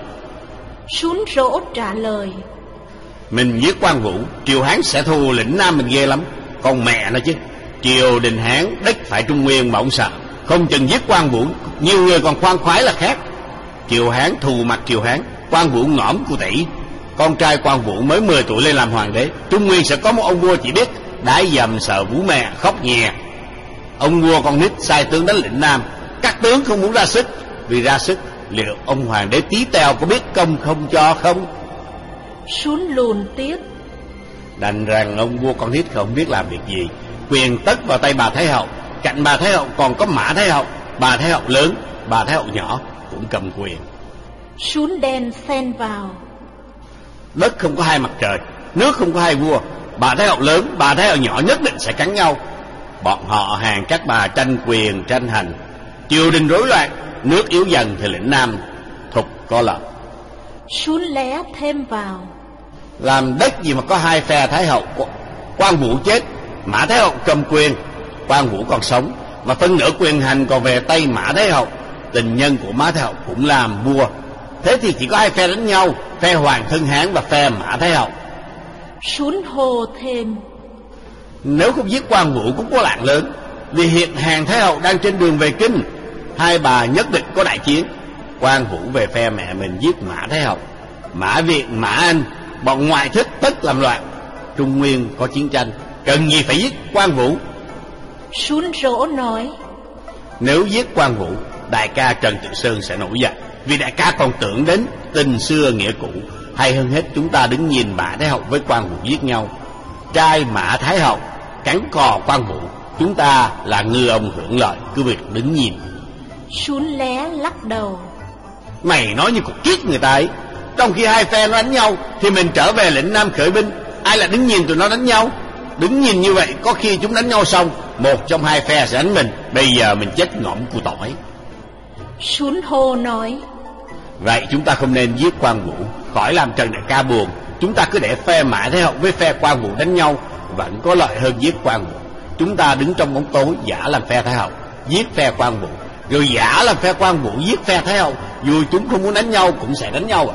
Speaker 1: Sún Rỗ trả lời:
Speaker 2: Mình giết Quan Vũ, triều Hán sẽ thù lĩnh Nam mình ghê lắm. Còn mẹ nó chứ, triều đình Hán đất phải Trung Nguyên mà ông sợ, không chừng giết Quan Vũ, nhiều người còn khoan khoái là khác. Triều Hán thù mặt triều Hán, Quan Vũ ngõm cu tỷ. Con trai Quan Vũ mới mười tuổi lên làm hoàng đế, Trung Nguyên sẽ có một ông vua chỉ biết đái dầm sợ Vũ mẹ khóc nhè. Ông vua con nít sai tướng đánh lĩnh Nam, các tướng không muốn ra sức, vì ra sức liệu ông hoàng đế tí teo có biết công không cho không?
Speaker 1: Sún lùn tiếp:
Speaker 2: Đành rằng ông vua con nít không biết làm việc gì, quyền tất vào tay bà Thái Hậu. Cạnh bà Thái Hậu còn có Mã Thái Hậu, bà Thái Hậu lớn, bà Thái Hậu nhỏ cũng cầm quyền.
Speaker 1: Sún đen xen vào:
Speaker 2: Đất không có hai mặt trời, nước không có hai vua. Bà Thái Hậu lớn, bà Thái Hậu nhỏ nhất định sẽ cắn nhau. Bọn họ hàng các bà tranh quyền tranh hành, triều đình rối loạn, nước yếu dần thì lĩnh Nam thục có lợi.
Speaker 1: Sún lé thêm vào:
Speaker 2: Làm đất gì mà có hai phe Thái Hậu. Quan Vũ chết, Mã Thái Hậu cầm quyền, Quan Vũ còn sống, và phân nửa quyền hành còn về tay Mã Thái Hậu. Tình nhân của Mã Thái Hậu cũng làm vua. Thế thì chỉ có hai phe đánh nhau, phe Hoàng thân Hán và phe Mã Thái Hậu.
Speaker 1: Sún hô thêm:
Speaker 2: Nếu không giết Quan Vũ cũng có loạn lớn, vì hiện hàng Thái Hậu đang trên đường về Kinh, hai bà nhất định có đại chiến. Quan Vũ về phe mẹ mình giết Mã Thái Hậu, Mã Viện, Mã Anh, bọn ngoại thích tất làm loạn. Trung Nguyên có chiến tranh, cần gì phải giết Quan Vũ?
Speaker 1: Sún Rỗ nói:
Speaker 2: Nếu giết Quan Vũ, đại ca Trần Tự Sơn sẽ nổi giận, vì đại ca còn tưởng đến tình xưa nghĩa cũ. Hay hơn hết chúng ta đứng nhìn Mã Thái Hậu với Quan Vũ giết nhau, trai Mã Thái Hậu cắn cò Quan Vũ, chúng ta là ngư ông hưởng lợi, cứ việc đứng nhìn.
Speaker 1: Sún lé lắc đầu:
Speaker 2: Mày nói như cục kiết người ta ấy. Trong khi hai phe nó đánh nhau thì mình trở về lĩnh Nam khởi binh, ai là đứng nhìn tụi nó đánh nhau? Đứng nhìn như vậy, có khi chúng đánh nhau xong, một trong hai phe sẽ đánh mình. Bây giờ mình chết ngõm củ tỏi.
Speaker 1: Sún hô nói:
Speaker 2: Vậy chúng ta không nên giết Quan Vũ, khỏi làm Trần đại ca buồn. Chúng ta cứ để phe Mã Thái Hậu với phe Quan Vũ đánh nhau, vẫn có lợi hơn giết Quan Vũ. Chúng ta đứng trong bóng tối giả làm phe Thái Hậu, giết phe Quan Vũ, rồi giả làm phe Quan Vũ giết phe Thái Hậu. Dù chúng không muốn đánh nhau cũng sẽ đánh nhau à.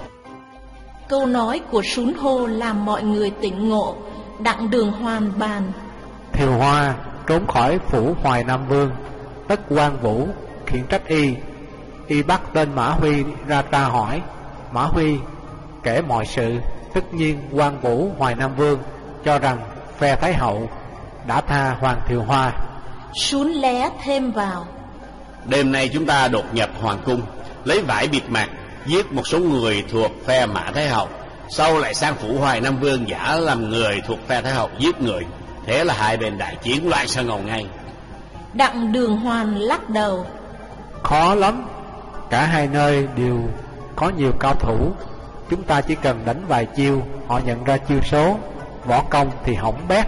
Speaker 1: Câu nói của Sún hô làm mọi người tỉnh ngộ. Đặng Đường Hoàn bàn:
Speaker 3: Thiều Hoa trốn khỏi phủ Hoài Nam Vương, tất Quan Vũ khiển trách y. Y bắt tên Mã Huy ra tra hỏi. Mã Huy kể mọi sự. Tất nhiên Quan Vũ Hoài Nam Vương cho rằng phe Thái Hậu đã tha Hoàng Thiều Hoa.
Speaker 1: Sún lé thêm vào:
Speaker 2: Đêm nay chúng ta đột nhập hoàng cung, lấy vải bịt mặt, giết một số người thuộc phe Mã Thái Hậu, sau lại sang phủ Hoài Nam Vương giả làm người thuộc phe Thái Hậu giết người. Thế là hai bên đại chiến loạn sang ngầu ngay.
Speaker 1: Đặng Đường Hoàn lắc đầu:
Speaker 3: Khó lắm, cả hai nơi đều có nhiều cao thủ. Chúng ta chỉ cần đánh vài chiêu, họ nhận ra chiêu số, võ công thì hỏng bét.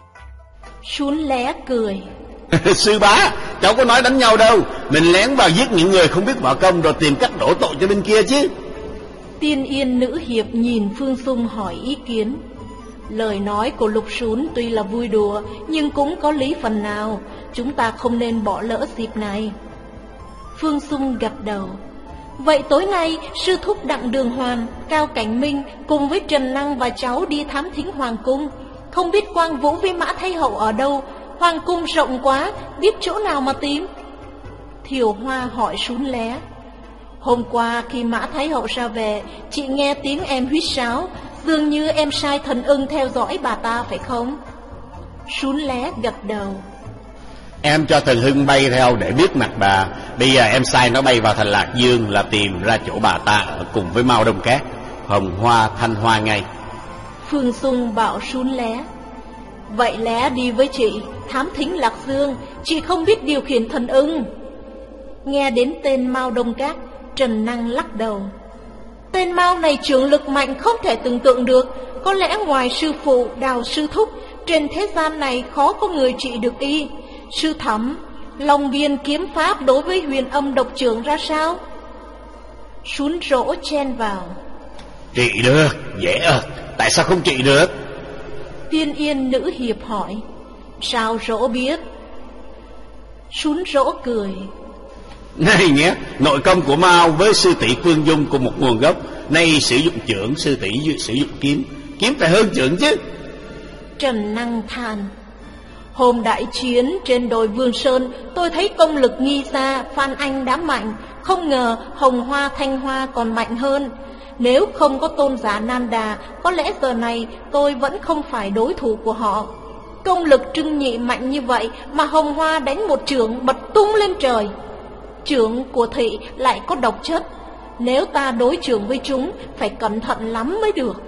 Speaker 1: Sún lé cười:
Speaker 2: Sư bá, cháu có nói đánh nhau đâu. Mình lén vào giết những người không biết võ công, rồi tìm cách đổ tội cho bên kia chứ.
Speaker 1: Tiên Yên nữ hiệp nhìn Phương Dung hỏi ý kiến. Lời nói của Lục Sún tuy là vui đùa, nhưng cũng có lý phần nào. chúng ta không nên bỏ lỡ dịp này. Phương Dung gật đầu. Vậy tối nay sư thúc Đặng Đường Hoàn, Cao Cảnh Minh cùng với Trần Năng và cháu đi thám thính hoàng cung. Không biết Quang Vũ với Mã Thái Hậu ở đâu, hoàng cung rộng quá, biết chỗ nào mà tìm? Thiều Hoa hỏi Sún Lé. Hôm qua khi Mã Thái Hậu ra về, chị nghe tiếng em huýt sáo, dường như em sai Thần Ưng theo dõi bà ta phải không? Sún Lé gật đầu.
Speaker 2: Em cho Thần Hưng bay theo để biết mặt bà. Bây giờ em sai nó bay vào thành Lạc Dương là tìm ra chỗ bà ta ở cùng với Mao Đông Cát, Hồng Hoa, Thanh Hoa ngay.
Speaker 1: Phương Dung bảo Sún Lé. Vậy Lé đi với chị thám thính Lạc Dương, chị không biết điều khiển Thần Ưng. Nghe đến tên Mao Đông Cát, Trần Năng lắc đầu. Tên Mao này trưởng lực mạnh không thể tưởng tượng được. Có lẽ ngoài sư phụ Đào sư thúc, trên thế gian này khó có người trị được y. Sư Thẩm, Long Viên kiếm pháp đối với Huyền Âm độc trưởng ra sao? Sún Rỗ chen vào.
Speaker 2: Trị được, dễ ợt, tại sao không trị được?
Speaker 1: Tiên Yên nữ hiệp hỏi. Sao Rỗ biết? Sún Rỗ cười.
Speaker 2: Này nhé, nội công của Mao với sư tỷ Phương Dung cùng một nguồn gốc. Nay sử dụng chưởng, sư tỷ sử dụng kiếm. Kiếm phải hơn chưởng chứ.
Speaker 1: Trần Năng than. Hôm đại chiến trên đồi Vương Sơn, tôi thấy công lực Nghi Gia, Phan Anh đã mạnh. Không ngờ Hồng Hoa, Thanh Hoa còn mạnh hơn. Nếu không có tôn giả Nam Đà, có lẽ giờ này tôi vẫn không phải đối thủ của họ. Công lực Trưng Nhị mạnh như vậy mà Hồng Hoa đánh một chưởng bật tung lên trời. Chưởng của thị lại có độc chất, nếu ta đối chưởng với chúng phải cẩn thận lắm mới được.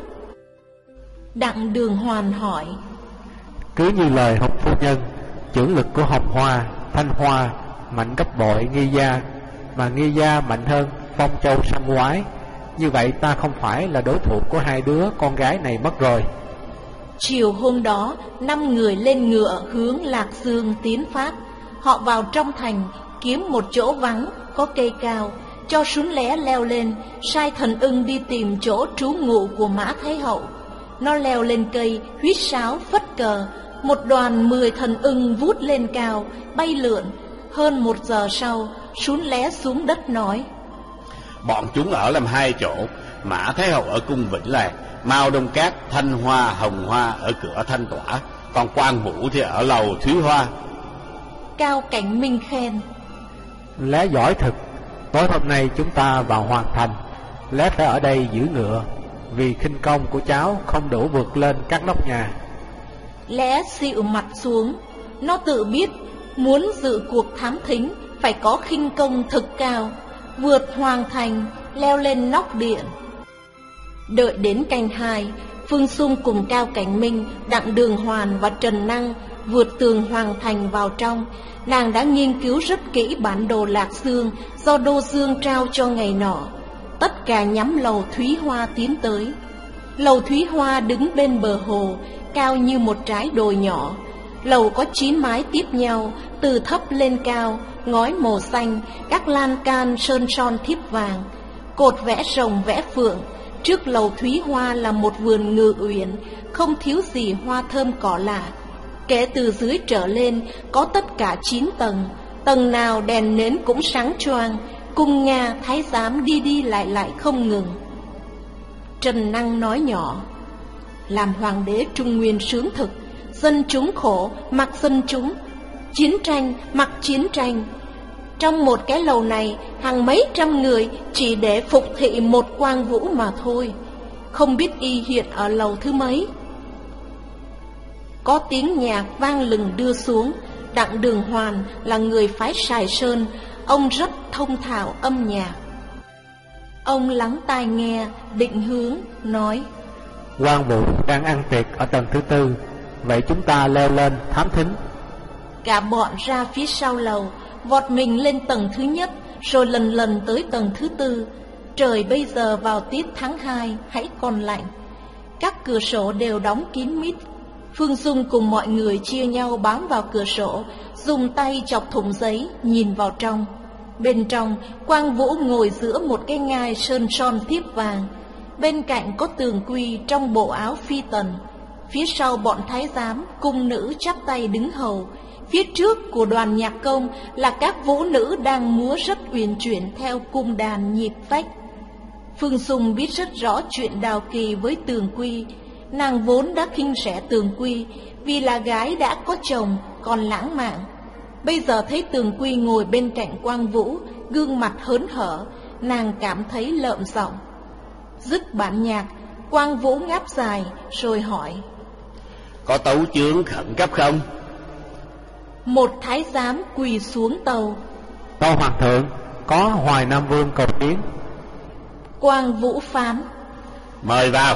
Speaker 1: Đặng Đường Hoàn hỏi.
Speaker 3: Cứ như lời Hồng phu nhân, chưởng lực của Hồng Hoa, Thanh Hoa mạnh gấp bội Nghi Gia, mà Nghi Gia mạnh hơn Phong Châu Săn Quái. Như vậy ta không phải là đối thủ của hai đứa con gái này mất rồi.
Speaker 1: Chiều hôm đó, năm người lên ngựa hướng Lạc Dương tiến phát. Họ vào trong thành, kiếm một chỗ vắng, có cây cao, cho Sún Lé leo lên, sai Thần Ưng đi tìm chỗ trú ngụ của Mã Thái Hậu. Nó leo lên cây, huýt sáo, phất cờ. Một đoàn mười thần ưng vút lên cao, bay lượn. Hơn một giờ sau, Sún Lé xuống đất nói.
Speaker 2: Bọn chúng ở làm hai chỗ, Mã Thái Hậu ở cung Vĩnh Lạc, Mao Đông Cát, Thanh Hoa, Hồng Hoa ở cửa Thanh Tỏa, còn Quang Vũ thì ở lầu Thúy Hoa.
Speaker 1: Cao Cảnh Minh khen.
Speaker 3: Lé giỏi thực. Tối hôm nay chúng ta vào Hoàng Thành, Lé phải ở đây giữ ngựa, vì khinh công của cháu không đủ vượt lên các nóc nhà.
Speaker 1: Lé xịu mặt xuống. Nó tự biết muốn dự cuộc thám thính phải có khinh công thực cao, vượt Hoàng Thành, leo lên nóc điện. Đợi đến canh hai, Phương Dung cùng Cao Cảnh Minh, Đặng Đường Hoàn và Trần Năng vượt tường Hoàng Thành vào trong. Nàng đã nghiên cứu rất kỹ bản đồ Lạc Dương do Đô Dương trao cho ngày nọ. Tất cả nhắm lầu Thúy Hoa tiến tới. Lầu Thúy Hoa đứng bên bờ hồ, cao như một trái đồi nhỏ. Lầu có chín mái tiếp nhau, từ thấp lên cao, ngói màu xanh, các lan can sơn son thiếp vàng, cột vẽ rồng vẽ phượng. Trước lầu Thúy Hoa là một vườn ngự uyển, không thiếu gì hoa thơm cỏ lạ. Kể từ dưới trở lên có tất cả chín tầng, tầng nào đèn nến cũng sáng choang, cung Nga thái giám đi đi lại lại không ngừng. Trần Năng nói nhỏ. Làm hoàng đế Trung Nguyên sướng thực, dân chúng khổ mặc dân chúng, chiến tranh mặc chiến tranh. Trong một cái lầu này hàng mấy trăm người chỉ để phục thị một Quang Vũ mà thôi. Không biết y hiện ở lầu thứ mấy. Có tiếng nhạc vang lừng đưa xuống. Đặng Đường Hoàn là người phái Sài Sơn, ông rất thông thạo âm nhạc. Ông lắng tai nghe, định hướng, nói.
Speaker 3: Quang Vũ đang ăn tiệc ở tầng thứ tư, vậy chúng ta leo lên thám thính.
Speaker 1: Cả bọn ra phía sau lầu, vọt mình lên tầng thứ nhất, rồi lần lần tới tầng thứ tư. Trời bây giờ vào tiết tháng hai, hãy còn lạnh. Các cửa sổ đều đóng kín mít. Phương Dung cùng mọi người chia nhau bám vào cửa sổ, dùng tay chọc thủng giấy, nhìn vào trong. Bên trong, Quang Vũ ngồi giữa một cái ngai sơn son thiếp vàng. Bên cạnh có Tường Quy trong bộ áo phi tần. Phía sau bọn thái giám, cung nữ chắp tay đứng hầu. Phía trước của đoàn nhạc công là các vũ nữ đang múa rất uyển chuyển theo cung đàn nhịp phách. Phương Sung biết rất rõ chuyện Đào Kỳ với Tường Quy. Nàng vốn đã khinh rẻ Tường Quy vì là gái đã có chồng còn lãng mạn. Bây giờ thấy Tường Quy ngồi bên cạnh Quang Vũ, gương mặt hớn hở, nàng cảm thấy lợm giọng. Dứt bản nhạc, Quang Vũ ngáp dài rồi hỏi:
Speaker 2: Có tấu chương khẩn cấp không?
Speaker 1: Một thái giám quỳ xuống tâu:
Speaker 3: Tâu Hoàng thượng, có Hoài Nam Vương cầu kiến.
Speaker 1: Quang Vũ phán:
Speaker 2: Mời vào.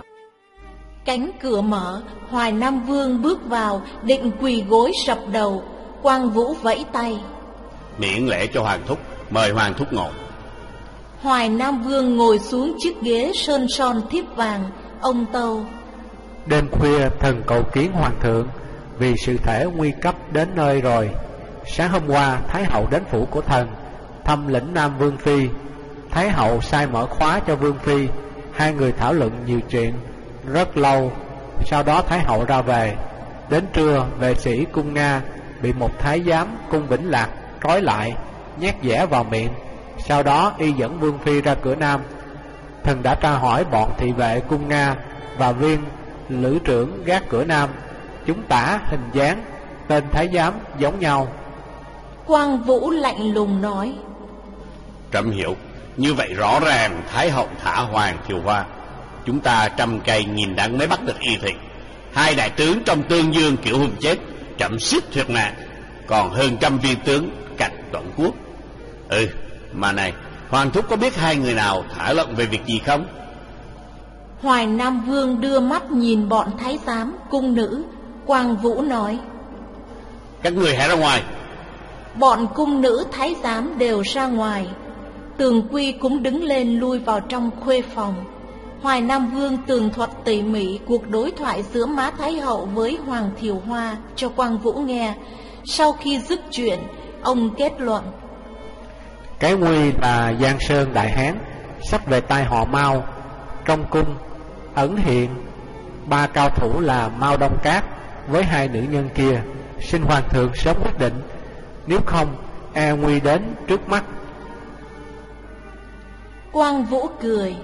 Speaker 1: Cánh cửa mở, Hoài Nam Vương bước vào, định quỳ gối sập đầu. Quang Vũ vẫy tay:
Speaker 2: Miễn lễ cho Hoàng thúc, mời Hoàng thúc ngồi.
Speaker 1: Hoài Nam Vương ngồi xuống chiếc ghế sơn son thiếp vàng. Ông tâu:
Speaker 3: Đêm khuya thần cầu kiến Hoàng thượng, vì sự thể nguy cấp đến nơi rồi. Sáng hôm qua Thái hậu đến phủ của thần, thăm lĩnh Nam Vương phi. Thái hậu sai mở khóa cho Vương phi. Hai người thảo luận nhiều chuyện rất lâu. Sau đó Thái hậu ra về. Đến trưa, vệ sĩ cung Nga bị một thái giám cung Vĩnh Lạc trói lại, nhét dẻ vào miệng. Sau đó y dẫn Vương phi ra cửa Nam. Thần đã tra hỏi bọn thị vệ cung Nga và viên lữ trưởng gác cửa Nam. Chúng tả hình dáng tên thái giám giống nhau.
Speaker 1: Quang Vũ lạnh lùng nói:
Speaker 2: Trẫm hiểu. Như vậy rõ ràng Thái hậu thả Hoàng Thiều Hoa. Chúng ta trăm cây nghìn đắng mới bắt được y thì. Hai đại tướng trong Tương Dương Kiểu Hùng chết, trẫm xiết thuyệt nạn, còn hơn trăm viên tướng cạnh toàn quốc. Ừ, mà này, Hoàng thúc có biết hai người nào thảo luận về việc gì không?
Speaker 1: Hoài Nam Vương đưa mắt nhìn bọn thái giám cung nữ. Quang Vũ nói:
Speaker 2: Các người hãy ra ngoài.
Speaker 1: Bọn cung nữ thái giám đều ra ngoài. Tường Quy cũng đứng lên lui vào trong khuê phòng. Hoài Nam Vương tường thuật tỉ mỉ cuộc đối thoại giữa Mã Thái hậu với Hoàng Thiều Hoa cho Quang Vũ nghe. Sau khi dứt chuyện, ông kết luận:
Speaker 3: Cái nguy là Giang Sơn Đại Hán sắp về tay họ Mao. Trong cung ẩn hiện ba cao thủ là Mao Đông Cát với hai nữ nhân kia. Xin Hoàng thượng sớm quyết định, nếu không e nguy đến trước mắt.
Speaker 1: Quang Vũ cười: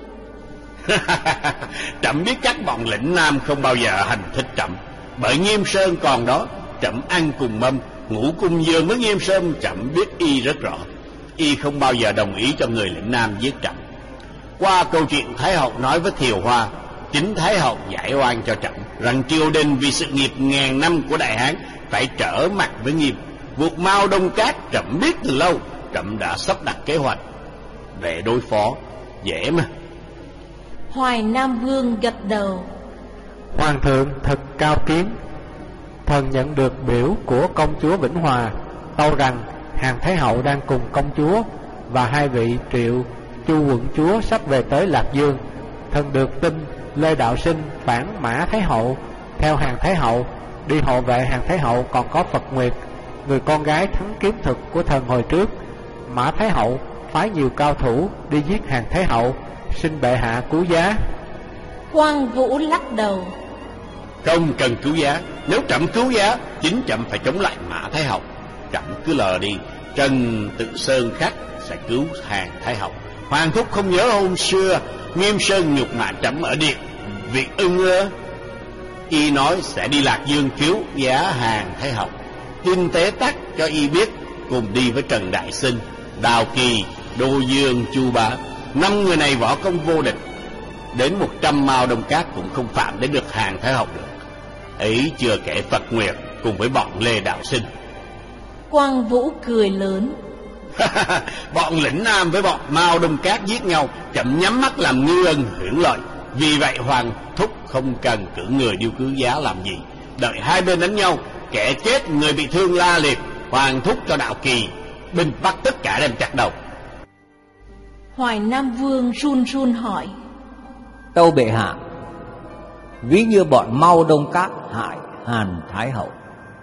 Speaker 2: Trẫm biết chắc bọn lĩnh Nam không bao giờ hành thích trẫm. Bởi Nghiêm Sơn còn đó, trẫm ăn cùng mâm, ngủ cùng giường với Nghiêm Sơn. Trẫm biết y rất rõ, y không bao giờ đồng ý cho người lĩnh Nam giết trẫm. Qua câu chuyện Thái hậu nói với Thiều Hoa, chính Thái hậu giải oan cho trẫm rằng triều đình vì sự nghiệp ngàn năm của Đại Hán phải trở mặt với Nghiêm. Vụ Mao Đông Cát trẫm biết từ lâu. Trẫm đã sắp đặt kế hoạch để đối phó, dễ mà.
Speaker 1: Hoài Nam Vương gật đầu:
Speaker 3: Hoàng thượng thật cao kiến. Thần nhận được biểu của công chúa Vĩnh Hòa, tâu rằng Hàn Thái hậu đang cùng công chúa và hai vị Triệu Chu quận chúa sắp về tới Lạc Dương. Thần được tin Lê Đạo Sinh phản Mã Thái hậu theo Hàn Thái hậu, đi hộ vệ Hàn Thái hậu còn có Phật Nguyệt, người con gái thắng kiếm thực của thần hồi trước. Mã Thái hậu phái nhiều cao thủ đi giết Hàn Thái hậu, xin bệ hạ cứu giá.
Speaker 1: Quang Vũ lắc đầu:
Speaker 2: Không cần cứu giá. Nếu trẫm cứu giá, chính trẫm phải chống lại Mã Thái hậu. Trẫm cứ lờ đi, Trần Tự Sơn khắc sẽ cứu Hàn Thái hậu. Hoàng thúc không nhớ hôm xưa Nghiêm Sơn nhục mạ trẫm ở điện Việt Ưng ơ? Y nói sẽ đi Lạc Dương cứu giá Hàn Thái hậu. Tin tế tắc cho y biết, cùng đi với Trần Đại Sinh, Đào Kỳ, Đô Dương, Chu Bá. Năm người này võ công vô địch, đến một trăm Mao Đông Cát cũng không phạm đến được Hàn Thái hậu được. Ấy chưa kể Phật Nguyệt cùng với bọn Lê Đạo Sinh.
Speaker 1: Quang Vũ cười lớn:
Speaker 2: Bọn lĩnh Nam với bọn Mao Đông Cát giết nhau, chậm nhắm mắt làm ngư ân hưởng lợi. Vì vậy Hoàng thúc không cần cử người điêu cứu giá làm gì. Đợi hai bên đánh nhau, kẻ chết người bị thương la liệt, Hoàng thúc cho Đạo Kỳ binh bắt tất cả đem chặt đầu.
Speaker 1: Hoài Nam Vương run run hỏi:
Speaker 4: Tâu bệ hạ, ví như bọn Mao Đông Cát hại Hàn Thái hậu.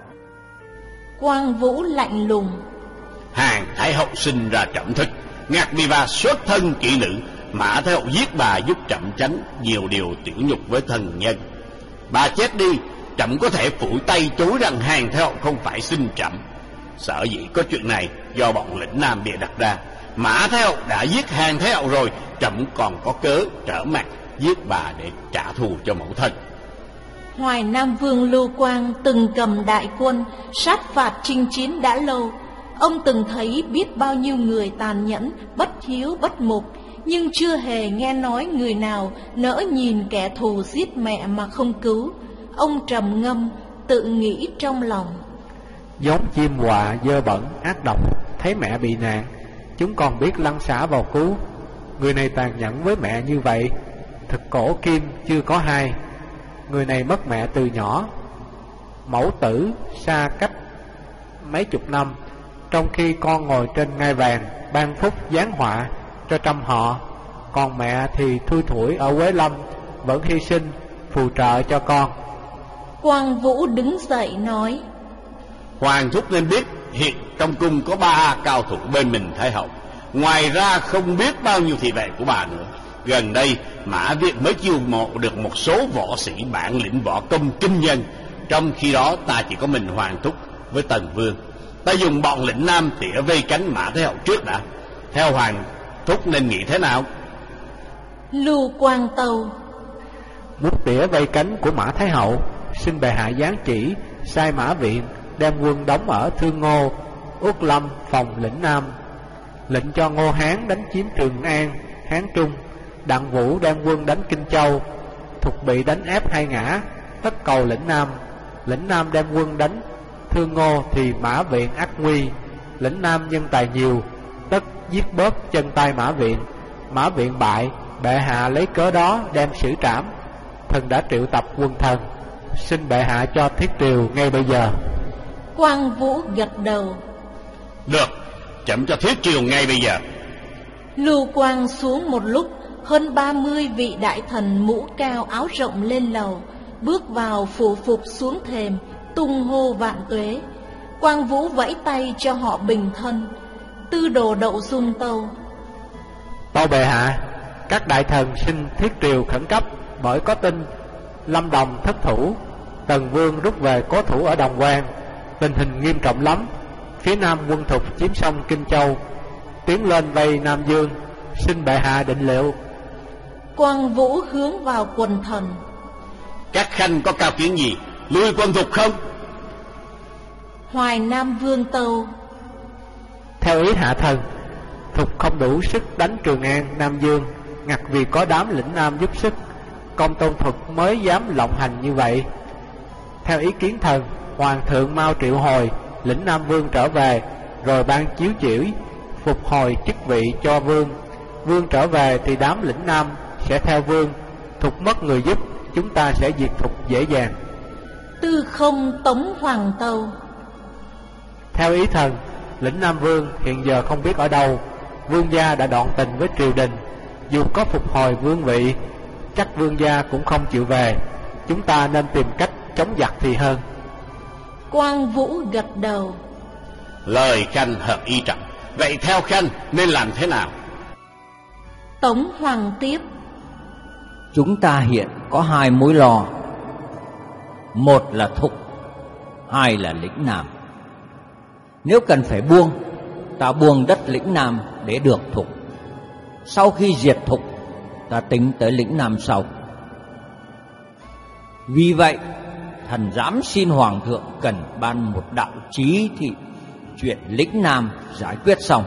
Speaker 1: Quang Vũ lạnh lùng:
Speaker 2: Hàn Thái hậu sinh ra trẫm thích, Ngạc Diva xuất thân kỹ nữ. Mã Thái hậu giết bà giúp trẫm tránh nhiều điều tiểu nhục với thần nhân. Bà chết đi, trẫm có thể phủi tay chối rằng Hàn Thái Hậu không phải xin trẫm. Sở dĩ có chuyện này do bọn lĩnh Nam bịa đặt ra. Mã Thái Hậu đã giết Hàn Thái Hậu rồi, trẫm còn có cớ trở mặt giết bà để trả thù cho mẫu thân.
Speaker 1: Hoài Nam Vương Lưu Quang từng cầm đại quân sát phạt chinh chiến đã lâu. Ông từng thấy biết bao nhiêu người tàn nhẫn, bất hiếu bất mục, nhưng chưa hề nghe nói người nào nỡ nhìn kẻ thù giết mẹ mà không cứu. Ông trầm ngâm, tự nghĩ trong lòng:
Speaker 3: Giống chim quạ dơ bẩn ác độc, thấy mẹ bị nạn, chúng còn biết lăn xả vào cứu. Người này tàn nhẫn với mẹ như vậy, thực cổ kim chưa có hai. Người này mất mẹ từ nhỏ, mẫu tử xa cách mấy chục năm, trong khi con ngồi trên ngai vàng ban phúc giáng họa cho trăm họ, còn mẹ thì thui thủi ở Quế Lâm, vẫn hy sinh phù trợ cho con.
Speaker 1: Quang Vũ đứng dậy nói:
Speaker 2: Hoàng thúc nên biết hiện trong cung có ba cao thủ bên mình Thái Hậu, ngoài ra không biết bao nhiêu thị vệ của bà nữa. Gần đây Mã Viện mới chiêu mộ được một số võ sĩ bản lĩnh võ công kinh nhân, trong khi đó ta chỉ có mình Hoàng thúc với Tần Vương. Ta dùng bọn lĩnh Nam tỉa vây cánh Mã Thái Hậu trước đã. Theo Hoàng thúc nên nghĩ thế nào?
Speaker 1: Lưu Quang Tâu:
Speaker 3: Muốn tỉa vây cánh của Mã Thái Hậu, xin bệ hạ giáng chỉ sai Mã Viện đem quân đóng ở Thương Ngô, Uất Lâm phòng lĩnh Nam, lệnh cho Ngô Hán đánh chiếm Trường An, Hán Trung, Đặng Vũ đem quân đánh Kinh Châu, Thục Bị đánh ép Hai Ngã, tất cầu lĩnh Nam. Lĩnh Nam đem quân đánh Thương Ngô thì Mã Viện ác nguy. Lĩnh Nam nhân tài nhiều, tất giết bớt chân tay Mã Viện. Mã Viện bại, bệ hạ lấy cớ đó đem xử trảm. Thần đã triệu tập quân thần, xin bệ hạ cho thiết triều ngay bây giờ.
Speaker 1: Quang Vũ gật đầu:
Speaker 2: Được, trẫm cho thiết triều ngay bây giờ.
Speaker 1: Lưu Quang xuống một lúc, hơn ba mươi vị đại thần mũ cao áo rộng lên lầu, bước vào phủ phục xuống thềm, tung hô vạn tuế. Quang Vũ vẫy tay cho họ bình thân. Tư đồ Đậu Dung tâu:
Speaker 3: Tâu bệ hạ, các đại thần xin thiết triều khẩn cấp, bởi có tin Lâm Đồng thất thủ, Tần Vương rút về cố thủ ở Đồng Quan, tình hình nghiêm trọng lắm. Phía Nam quân Thục chiếm xong Kinh Châu, tiến lên vây Nam Dương, xin bệ hạ định liệu.
Speaker 1: Quang Vũ hướng vào quần thần:
Speaker 2: Các khanh có cao kiến gì, lui quân Thục không?
Speaker 1: Hoài Nam Vương tâu:
Speaker 3: Theo ý hạ thần, Thục không đủ sức đánh Trường An, Nam Dương, ngặt vì có đám lĩnh Nam giúp sức, Công Tôn Thuật mới dám lộng hành như vậy. Theo ý kiến thần, Hoàng thượng mau triệu hồi lĩnh Nam Vương trở về, rồi ban chiếu chỉ phục hồi chức vị cho Vương. Vương trở về thì đám lĩnh Nam sẽ theo Vương. Thục mất người giúp, chúng ta sẽ diệt Thục dễ dàng.
Speaker 1: Tư Không Tống Hoàng tâu:
Speaker 3: Theo ý thần, lĩnh Nam Vương hiện giờ không biết ở đâu. Vương gia đã đoạn tình với triều đình, dù có phục hồi vương vị, chắc vương gia cũng không chịu về. Chúng ta nên tìm cách chống giặc thì hơn.
Speaker 1: Quang Vũ gật đầu:
Speaker 2: Lời khanh hợp ý trọng. Vậy theo khanh nên làm thế nào?
Speaker 1: Tống Hoàng tiếp:
Speaker 4: Chúng ta hiện có hai mối lo. Một là Thục, hai là lĩnh Nam. Nếu cần phải buông, ta buông đất lĩnh Nam để được Thục. Sau khi diệt Thục, ta tính tới lĩnh Nam sau. Vì vậy, thần dám xin Hoàng thượng cần ban một đạo chí thị, chuyện lĩnh Nam giải quyết xong.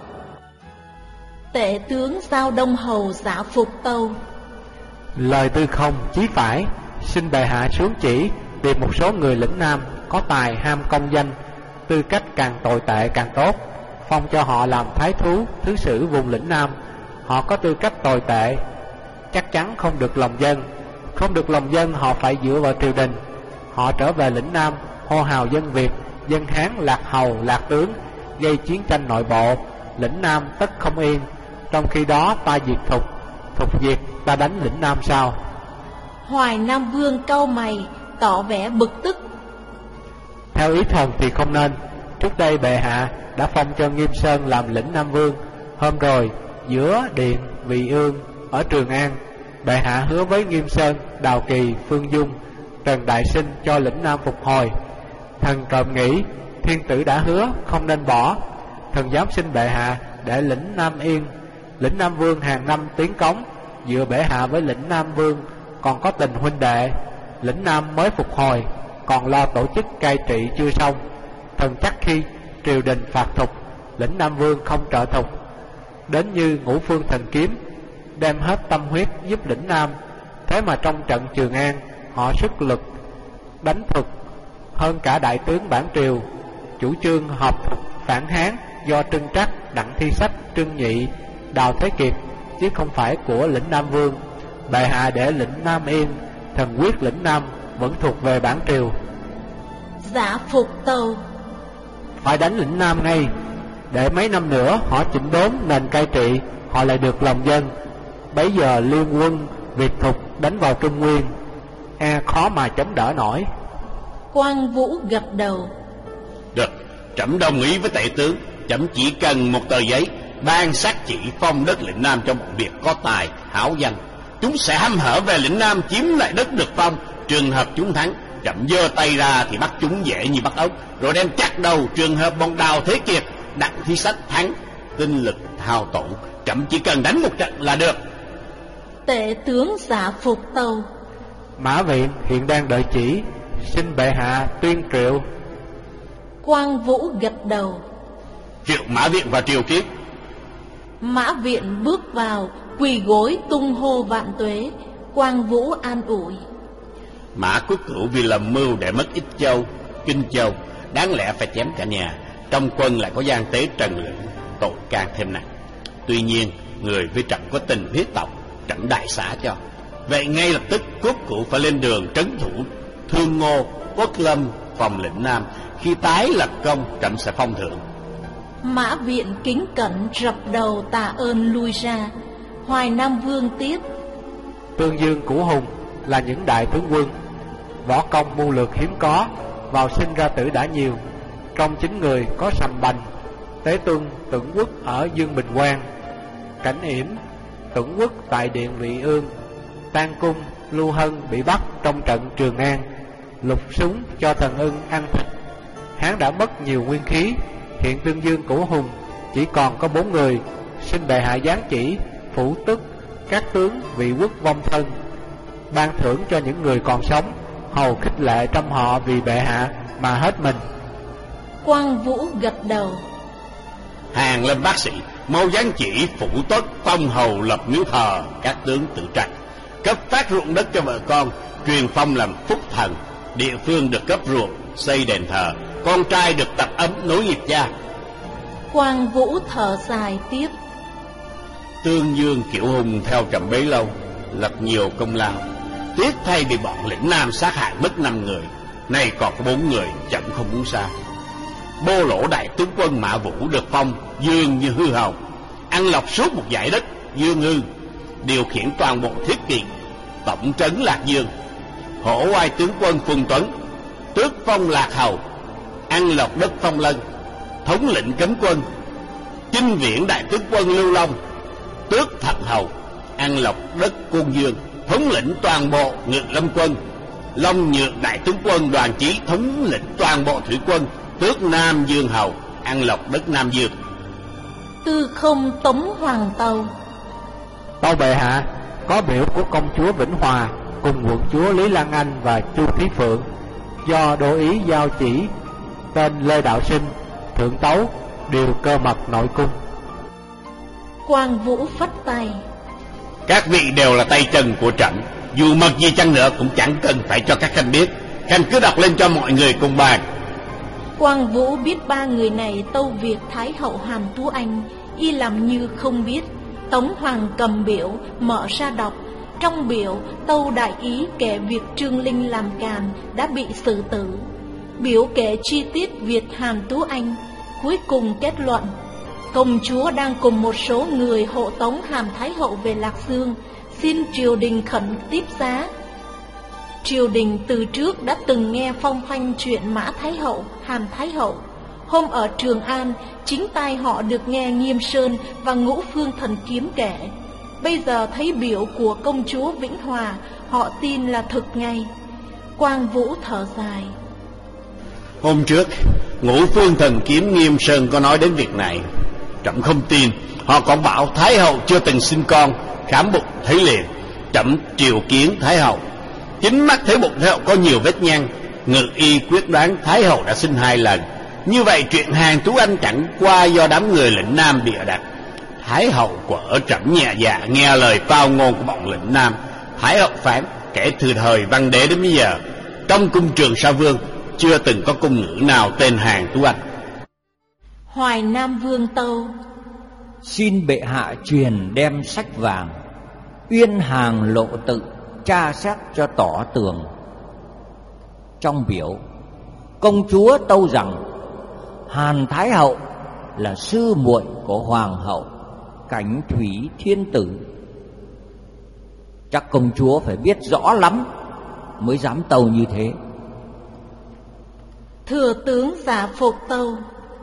Speaker 1: Tể tướng Giao Đông Hầu Giả Phục tâu:
Speaker 3: Lời Tư Không chí phải, xin bệ hạ xuống chỉ tìm một số người lĩnh Nam có tài ham công danh, tư cách càng tồi tệ càng tốt, phong cho họ làm thái thú, thứ sử vùng lĩnh Nam. Họ có tư cách tồi tệ, chắc chắn không được lòng dân. Không được lòng dân, họ phải dựa vào triều đình. Họ trở về lĩnh Nam, hô hào dân Việt, dân Hán lạc hầu, lạc tướng, gây chiến tranh nội bộ, lĩnh Nam tất không yên. Trong khi đó ta diệt Thục, Thục diệt, ta đánh lĩnh Nam sao?
Speaker 1: Hoài Nam Vương cau mày, tỏ vẻ bực tức:
Speaker 3: Theo ý thần thì không nên. Trước đây bệ hạ đã phong cho Nghiêm Sơn làm lĩnh Nam Vương. Hôm rồi giữa Điện, Vị Ương ở Trường An, bệ hạ hứa với Nghiêm Sơn, Đào Kỳ, Phương Dung Trần Đại Sinh cho lĩnh Nam phục hồi. Thần trộm nghĩ thiên tử đã hứa không nên bỏ. Thần dám xin bệ hạ để lĩnh Nam yên. Lĩnh Nam Vương hàng năm tiến cống, giữa bệ hạ với lĩnh Nam Vương còn có tình huynh đệ. Lĩnh Nam mới phục hồi, còn lo tổ chức cai trị chưa xong. Thần chắc khi triều đình phạt thục, lĩnh Nam Vương không trợ thục. Đến như Ngũ Phương Thần Kiếm, đem hết tâm huyết giúp lĩnh Nam. Thế mà trong trận Trường An, họ sức lực đánh thực hơn cả đại tướng bản triều. Chủ trương hợp thục phản Hán do Trưng Trắc, Đặng Thi Sách, Trương Nhị, Đào Thế Kiệt, chứ không phải của lĩnh Nam Vương. Bệ hạ để lĩnh Nam yên, thần quyết lĩnh Nam vẫn thuộc về bản triều.
Speaker 1: Giả Phục Tâu:
Speaker 3: Phải đánh lĩnh Nam ngay, để mấy năm nữa họ chỉnh đốn nền cai trị, họ lại được lòng dân. Bấy giờ liên quân Việt Thục đánh vào Trung Nguyên, e khó mà chống đỡ nổi.
Speaker 1: Quang Vũ gật đầu:
Speaker 2: Được, trẫm đồng ý với tể tướng. Trẫm chỉ cần một tờ giấy ban xác chỉ phong đất lĩnh Nam cho bọn Việt có tài hảo danh. Chúng sẽ hăm hở về lĩnh Nam chiếm lại đất được phong. Trường hợp chúng thắng, trẫm giơ tay ra thì bắt chúng dễ như bắt ốc, rồi đem chặt đầu. Trường hợp bọn Đào Thế Kiệt, Đặng Thi Sách thắng, tinh lực hao tổn, trẫm chỉ cần đánh một trận là được.
Speaker 1: Tể tướng Giả Phục Tâu:
Speaker 3: Mã Viện hiện đang đợi chỉ, xin bệ hạ tuyên triệu.
Speaker 1: Quang Vũ gật đầu:
Speaker 2: Triệu Mã Viện vào triều kiếp.
Speaker 1: Mã Viện bước vào, quỳ gối tung hô vạn tuế. Quang Vũ an ủi:
Speaker 2: Mã Quốc Cửu vì lầm mưu để mất Ích Châu, Kinh Châu, đáng lẽ phải chém cả nhà. Trong quân lại có gian tế Trần Lĩnh, tội càng thêm nặng. Tuy nhiên người với trẫm có tình huyết tộc, trẫm đại xá cho. Vậy ngay lập tức Quốc Cửu phải lên đường trấn thủ Thương Ngô, Quốc Lâm, phòng lĩnh Nam. Khi tái lập công, trẫm sẽ phong thưởng.
Speaker 1: Mã Viện kính cẩn rập đầu tạ ơn lui ra. Hoài Nam Vương tiếp:
Speaker 3: Tương Dương, Cửu Hùng là những đại tướng quân, võ công mưu lược hiếm có, vào sinh ra tử đã nhiều. Trong chín người có Sầm Bành, Tế Tuân, Tưởng Quốc ở Dương Bình Quang, Cảnh Yểm, Tưởng Quốc tại Điện Vị Ương, Tan Cung, Lưu Hân bị bắt trong trận Trường An, lục súng cho Thần Ưng ăn thịt. Hán đã mất nhiều nguyên khí, hiện Tương Dương, Cửu Hùng chỉ còn có bốn người. Xin bệ hạ giáng chỉ phủ tức các tướng vị quốc vong thân, ban thưởng cho những người còn sống, hầu khích lệ trong họ vì bệ hạ mà hết mình.
Speaker 1: Quang Vũ gật đầu:
Speaker 2: Hàng lâm bác sĩ mau giáng chỉ phủ tất phong hầu lập miếu thờ các tướng tự trạch, cấp phát ruộng đất cho vợ con, truyền phong làm phúc thần. Địa phương được cấp ruộng, xây đền thờ, con trai được tập ấm nối nghiệp cha.
Speaker 1: Quang Vũ thở dài tiếp:
Speaker 2: Tương Dương, Kiểu Hùng theo trẫm bấy lâu, lập nhiều công lao. Tiếc thay bị bọn lĩnh Nam sát hại mất năm người, nay còn có bốn người, trẫm không muốn xa. Bô Lỗ đại tướng quân Mã Vũ được phong Dương như hư hầu, ăn lọc suốt một dải đất Dương Hư, điều khiển toàn bộ thiết kỵ, tổng trấn Lạc Dương. Hổ Oai tướng quân Phùng Tuấn tước phong Lạc Hầu, ăn lọc đất Phong Lân, thống lĩnh cấm quân. Chinh Viễn đại tướng quân Lưu Long tước Thận Hầu, ăn lọc đất Côn Dương, thống lĩnh toàn bộ Ngự Lâm quân. Long Nhượng đại tướng quân Đoàn Chí thống lĩnh toàn bộ thủy quân, tước Nam Dương Hầu, ăn lọc đất Nam Dương.
Speaker 1: Tư Không Tống Hoàng Tâu:
Speaker 3: Tâu bệ hạ, có biểu của công chúa Vĩnh Hòa cùng quận chúa Lý Lan Anh và Chu Thí Phượng, do đô ý giao chỉ tên Lê Đạo Sinh, thượng tấu, điều cơ mật nội cung.
Speaker 1: Quang Vũ phất tay:
Speaker 2: Các vị đều là tay chân của trẫm, dù mật gì chăng nữa cũng chẳng cần phải cho các khanh biết. Khanh cứ đọc lên cho mọi người cùng bàn.
Speaker 1: Quang Vũ biết ba người này tâu việc Thái hậu Hàn Tú Anh, y làm như không biết. Tống Hoàng cầm biểu mở ra đọc. Trong biểu tâu đại ý kể việc Trương Linh làm càn đã bị xử tử. Biểu kể chi tiết việc Hàn Tú Anh. Cuối cùng kết luận: công chúa đang cùng một số người hộ tống Hàn Thái hậu về Lạc Dương, xin triều đình khẩn tiếp giá. Triều đình từ trước đã từng nghe phong phanh chuyện Mã Thái hậu, Hàn Thái hậu. Hôm ở Trường An, chính tai họ được nghe Nghiêm Sơn và Ngũ Phương Thần Kiếm kể. Bây giờ thấy biểu của công chúa Vĩnh Hòa, họ tin là thực ngay. Quang Vũ thở dài.
Speaker 2: Hôm trước Ngũ Phương Thần Kiếm Nghiêm Sơn có nói đến việc này. Trẫm không tin. Họ còn bảo Thái hậu chưa từng sinh con, khám bụng thấy liền. Trẫm triều kiến Thái hậu, chính mắt thấy bụng Thái hậu có nhiều vết nhăn. Ngự y quyết đoán Thái hậu đã sinh hai lần. Như vậy chuyện Hàn Tú Anh chẳng qua do đám người lĩnh Nam bịa đặt. Thái hậu của ở trẫm nhẹ dạ nghe lời phao ngôn của bọn lĩnh Nam. Thái hậu phán kể từ thời Văn Đế đến bây giờ, trong cung Trường Sa Vương chưa từng có cung nữ nào tên Hàn Tú Anh.
Speaker 1: Hoài Nam Vương tâu:
Speaker 4: Xin bệ hạ truyền đem sách vàng Uyên Hàng Lộ Tự tra xét cho tỏ tường. Trong biểu, công chúa tâu rằng Hàn Thái hậu là sư muội của hoàng hậu Cảnh Thủy Thiên Tử. Chắc công chúa phải biết rõ lắm mới dám tâu như thế.
Speaker 1: Thừa tướng Giả Phục tâu: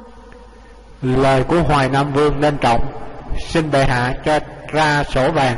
Speaker 3: Lời của Hoài Nam Vương nên trọng, xin bệ hạ cho ra sổ vàng.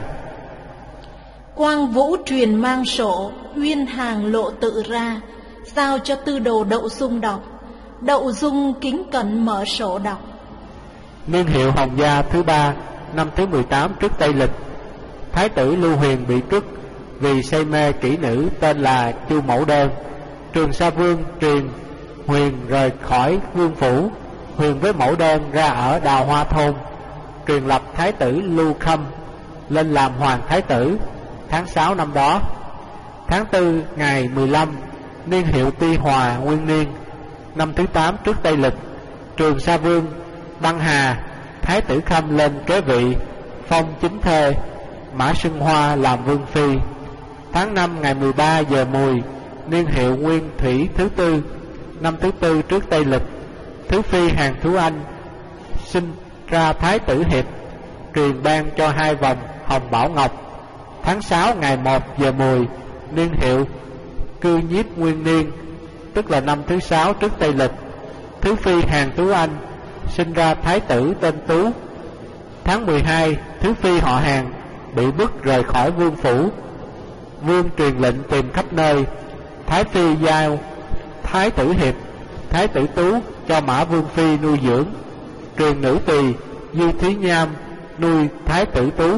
Speaker 1: Quang Vũ truyền mang sổ Uyên Hàng Lộ Tự ra, giao cho tư đồ Đậu Dung đọc. Đậu Dung kính cẩn mở sổ đọc.
Speaker 3: Niên hiệu Hồng Gia thứ ba, năm thứ mười tám trước Tây Lịch, Thái tử Lưu Huyền bị truất vì say mê kỹ nữ tên là Chu Mẫu Đơn. Trường Sa Vương truyền Huyền rời khỏi vương phủ. Huyền với Mẫu Đơn ra ở Đào Hoa Thôn, truyền lập Thái tử Lưu Khâm lên làm hoàng thái tử. Tháng sáu năm đó, tháng tư ngày mười lăm, niên hiệu Ti Hòa Nguyên Niên, năm thứ tám trước Tây Lịch, Trường Sa Vương Băng Hà Thái tử Khâm lên kế vị, phong chính thê Mã Sưng Hoa làm vương phi. Tháng năm ngày mười ba giờ mùi, niên hiệu Nguyên Thủy thứ tư, năm thứ tư trước Tây Lịch, thứ phi Hàn Tú Anh sinh ra Thái tử Hiệp, truyền ban cho hai vòng hồng bảo ngọc. Tháng sáu ngày một giờ mùi, niên hiệu Cư Nhiếp Nguyên Niên, tức là năm thứ sáu trước Tây Lịch, thứ phi Hàn Tú Anh sinh ra Thái tử tên Tú. Tháng mười hai, thứ phi họ Hàn bị bức rời khỏi vương phủ. Vương truyền lệnh tìm khắp nơi. Thái phi giao Thái tử Hiệp, Thái tử Tú cho Mã Vương phi nuôi dưỡng, truyền nữ tỳ Dư Thúy Nham nuôi Thái tử Tú.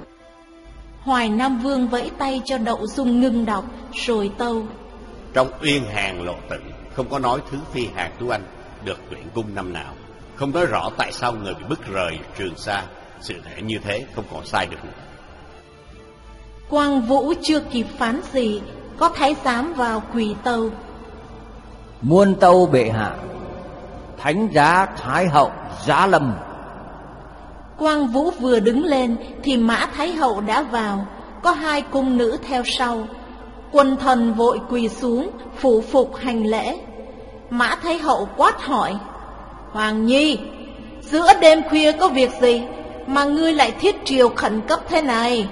Speaker 1: Hoài Nam Vương vẫy tay cho Đậu Dung ngưng đọc, rồi tâu:
Speaker 2: Trong Uyên Hàng Lộ Tự không có nói thứ phi Hàn Tú Anh được tuyển cung năm nào, không nói rõ tại sao người bị bức rời Trường Sa. Sự thể như thế không còn sai được nữa.
Speaker 1: Quang Vũ chưa kịp phán gì, có thái giám vào quỳ tâu:
Speaker 4: Muôn tâu bệ hạ, thánh giá Thái hậu giá lâm.
Speaker 1: Quang Vũ vừa đứng lên thì Mã Thái hậu đã vào, có hai cung nữ theo sau. Quần thần vội quỳ xuống phủ phục hành lễ. Mã Thái hậu quát hỏi: Hoàng nhi, giữa đêm khuya có việc gì mà ngươi lại thiết triều khẩn cấp thế này?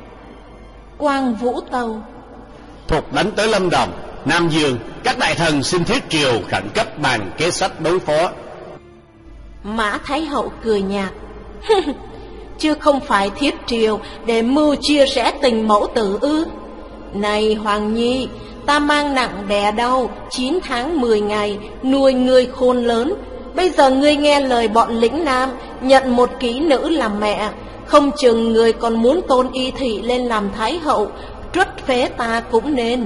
Speaker 1: Quang Vũ tâu:
Speaker 2: Thuộc đánh tới Lâm Đồng, Nam Dương, các đại thần xin thiết triều khẩn cấp bàn kế sách đối phó.
Speaker 1: Mã Thái hậu cười nhạt: Chứ không phải thiết triều để mưu chia rẽ tình mẫu tử ư? Này Hoàng nhi, ta mang nặng đè đau chín tháng mười ngày, nuôi ngươi khôn lớn. Bây giờ ngươi nghe lời bọn lĩnh Nam, nhận một kỹ nữ làm mẹ, không chừng người còn muốn tôn y thị lên làm thái hậu, truất phế ta cũng nên.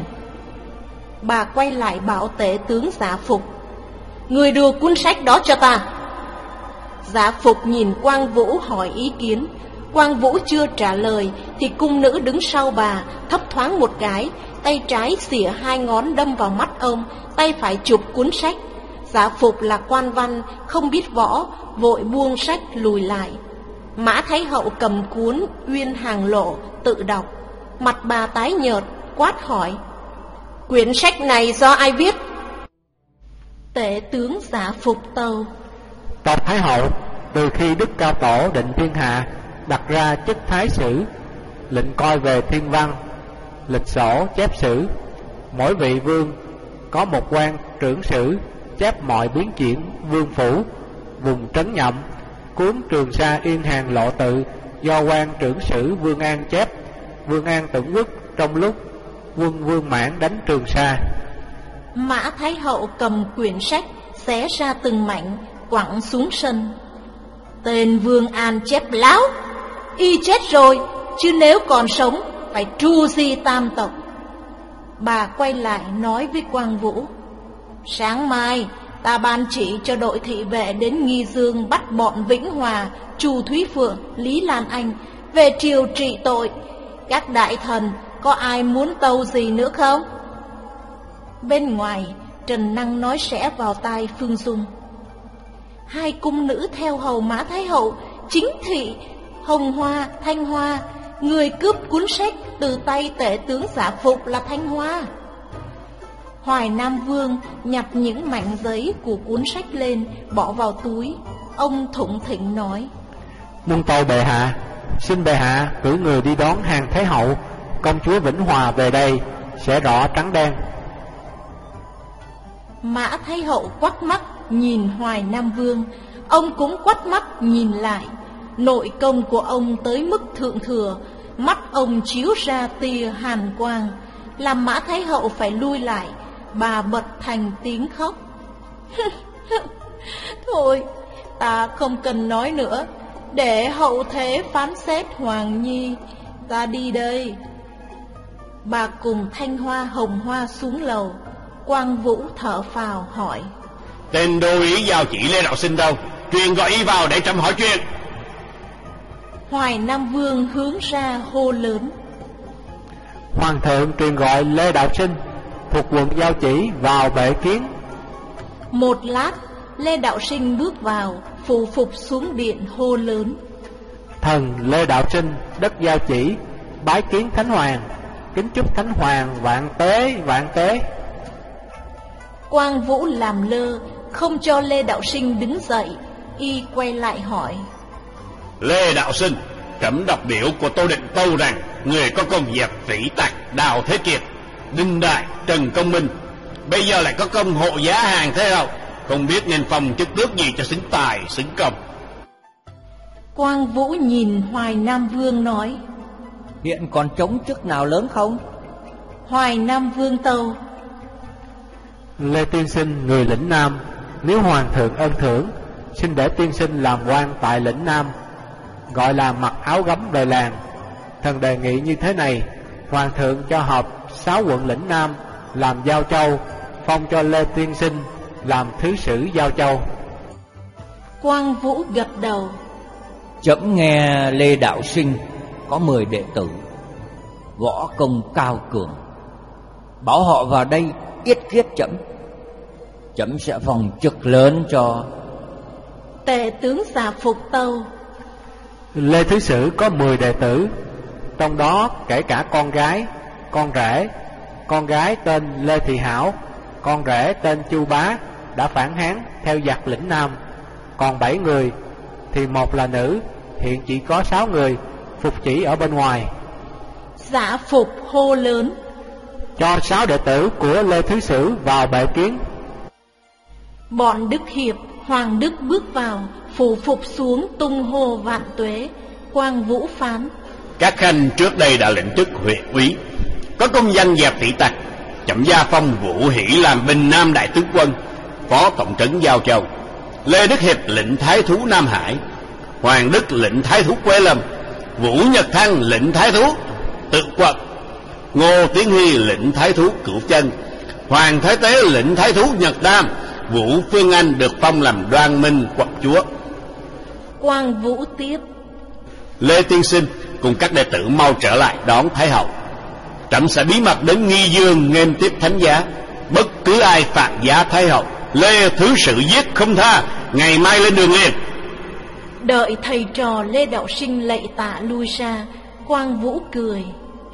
Speaker 1: Bà quay lại bảo tể tướng Giả Phục: Người đưa cuốn sách đó cho ta. Giả Phục nhìn Quang Vũ hỏi ý kiến. Quang Vũ chưa trả lời thì cung nữ đứng sau bà thấp thoáng một cái, tay trái xỉa hai ngón đâm vào mắt ông, tay phải chụp cuốn sách. Giả Phục là quan văn, không biết võ, vội buông sách lùi lại. Mã Thái hậu cầm cuốn Uyên Hàng Lộ tự đọc. Mặt bà tái nhợt, quát hỏi: Quyển sách này do ai viết? Tể tướng Giả Phục tâu:
Speaker 3: Tộc Thái hậu từ khi Đức Cao Tổ định thiên hạ, đặt ra chức thái sử, lệnh coi về thiên văn, lịch sổ chép sử. Mỗi vị vương có một quan trưởng sử, chép mọi biến chuyển vương phủ, vùng trấn nhậm. Cuốn Trường Sa Yên Hàng Lộ Tự do quan trưởng sử Vương An chép. Vương An tưởng quốc trong lúc quân Vương Mãn đánh Trường Sa.
Speaker 1: Mã Thái Hậu cầm quyển sách xé ra từng mảnh, quẳng xuống sân. Tên Vương An chép láo, y chết rồi, chứ nếu còn sống phải tru di tam tộc. Bà quay lại nói với Quang Vũ: sáng mai ta ban chỉ cho đội thị vệ đến Nghi Dương bắt bọn Vĩnh Hòa, Chu Thúy Phượng, Lý Lan Anh về triều trị tội. Các đại thần có ai muốn tâu gì nữa không? Bên ngoài, Trần Năng nói sẽ vào tai Phương Dung. Hai cung nữ theo hầu Mã Thái Hậu, chính thị Hồng Hoa, Thanh Hoa. Người cướp cuốn sách từ tay tể tướng Giả Phục là Thanh Hoa. Hoài Nam Vương nhặt những mảnh giấy của cuốn sách lên, bỏ vào túi. Ông thủng thỉnh nói:
Speaker 3: Muôn tâu bệ hạ, xin bệ hạ cử người đi đón Hàng Thái Hậu, công chúa Vĩnh Hòa về đây, sẽ rõ trắng đen.
Speaker 1: Mã Thái Hậu quắt mắt nhìn Hoài Nam Vương, ông cũng quắt mắt nhìn lại. Nội công của ông tới mức thượng thừa, mắt ông chiếu ra tia hàn quang, làm Mã Thái Hậu phải lui lại. Bà bật thành tiếng khóc. Thôi, ta không cần nói nữa, để hậu thế phán xét Hoàng Nhi. Ta đi đây. Bà cùng Thanh Hoa, Hồng Hoa xuống lầu. Quang Vũ thở phào hỏi:
Speaker 2: tên đô ý giao chỉ Lê Đạo Sinh đâu? Truyền gọi y vào để trẫm hỏi chuyện.
Speaker 1: Hoài Nam Vương hướng ra hô lớn:
Speaker 3: Hoàng thượng truyền gọi Lê Đạo Sinh thuộc quận Giao Chỉ vào bệ kiến.
Speaker 1: Một lát, Lê Đạo Sinh bước vào, phụ phục xuống điện hô lớn:
Speaker 3: Thần Lê Đạo Sinh đất Giao Chỉ bái kiến Thánh Hoàng, kính chúc Thánh Hoàng vạn tế vạn tế.
Speaker 1: Quang Vũ làm lơ, không cho Lê Đạo Sinh đứng dậy. Y quay lại hỏi:
Speaker 2: Lê Đạo Sinh, trẫm đọc biểu của Tô Định tâu rằng người có công dẹp Vĩ Tặc, Đào Thế Kiệt, Đinh Đại, Trần Công Minh, bây giờ lại có công hộ giá Hàng Thế Hậu, không biết nên phong chức tước gì cho xứng tài xứng công.
Speaker 1: Quang Vũ nhìn Hoài Nam Vương nói:
Speaker 4: hiện còn trống chức nào lớn không?
Speaker 1: Hoài Nam Vương tâu:
Speaker 3: Lê tiên sinh người lĩnh Nam, nếu hoàng thượng ân thưởng, xin để tiên sinh làm quan tại lĩnh Nam, gọi là mặc áo gấm đời làng. Thần đề nghị như thế này: hoàng thượng cho họp sáu quận lĩnh Nam làm Giao Châu, phong cho Lê tiên sinh làm thứ sử Giao Châu.
Speaker 1: Quang Vũ gật đầu:
Speaker 4: Trẫm nghe Lê Đạo Sinh có mười đệ tử, võ công cao cường, bảo họ vào đây yết kiết trẫm, trẫm sẽ phong chức lớn cho.
Speaker 1: Tể tướng Giả Phục tâu:
Speaker 3: Lê thứ sử có mười đệ tử, trong đó kể cả con gái, con rể. Con gái tên Lê Thị Hảo, con rể tên Chu Bá đã phản Hán theo giặc lĩnh Nam. Còn bảy người thì một là nữ, hiện chỉ có sáu người, phục chỉ ở bên ngoài.
Speaker 1: Giả Phục hô lớn:
Speaker 3: Cho sáu đệ tử của Lê thứ sử vào bệ kiến.
Speaker 1: Bọn Đức Hiệp, Hoàng Đức bước vào, phủ phục xuống tung hô vạn tuế. Quang Vũ phán:
Speaker 2: Các khanh trước đây đã lệnh chức huyện úy, có công danh dẹp Vĩ Tặc, trẫm gia phong Vũ Hỷ làm Bình Nam đại tướng quân, phó tổng trấn Giao Châu. Lê Đức Hiệp lệnh thái thú Nam Hải, Hoàng Đức lệnh thái thú Quế Lâm, Vũ Nhật Thăng lệnh thái thú Tự Quận, Ngô Tiến Huy lệnh thái thú Cửu Chân, Hoàng Thái Tế lệnh thái thú Nhật Nam, Vũ Phương Anh được phong làm Đoan Minh quận chúa.
Speaker 1: Quang Vũ tiếp:
Speaker 2: Lê tiên sinh cùng các đệ tử mau trở lại đón Thái Hậu. Trẫm sẽ bí mật đến Nghi Dương nghênh tiếp thánh giá. Bất cứ ai phạm giá Thái Hậu, Lê thứ sử giết không tha, ngày mai lên đường liền.
Speaker 1: Đợi thầy trò Lê Đạo Sinh lạy tạ lui ra, Quang Vũ cười: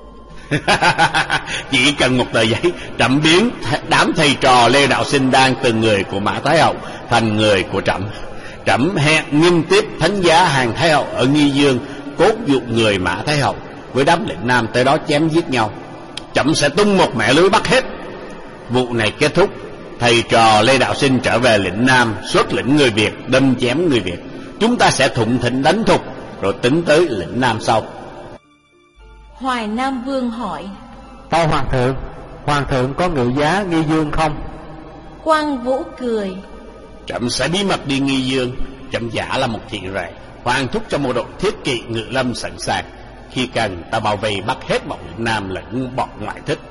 Speaker 2: Chỉ cần một tờ giấy, trẫm biến đám thầy trò Lê Đạo Sinh đang từ người của Mã Thái Hậu thành người của trẫm. Trẫm hẹn nghinh tiếp thánh giá Hàng Thái Hậu ở Nghi Dương, cốt dụ người Mã Thái Hậu với đám lĩnh Nam tới đó chém giết nhau. Trẫm sẽ tung một mẻ lưới bắt hết. Vụ này kết thúc, thầy trò Lê Đạo Sinh trở về lĩnh Nam, xuất lĩnh người Việt, đâm chém người Việt. Chúng ta sẽ thuận thịnh đánh thục, rồi tính tới lĩnh Nam sau.
Speaker 1: Hoài Nam Vương hỏi:
Speaker 3: Tâu hoàng thượng, hoàng thượng có ngự giá nghi dương không?
Speaker 1: Quang Vũ cười:
Speaker 2: Trẫm sẽ bí mật đi nghi dương. Trẫm giả là một thị rể, hoàng thúc cho một đội thiết kỵ ngự lâm sẵn sàng. Khi cần ta bao vây bắt hết bọn lĩnh nam lẫn bọn ngoại thích.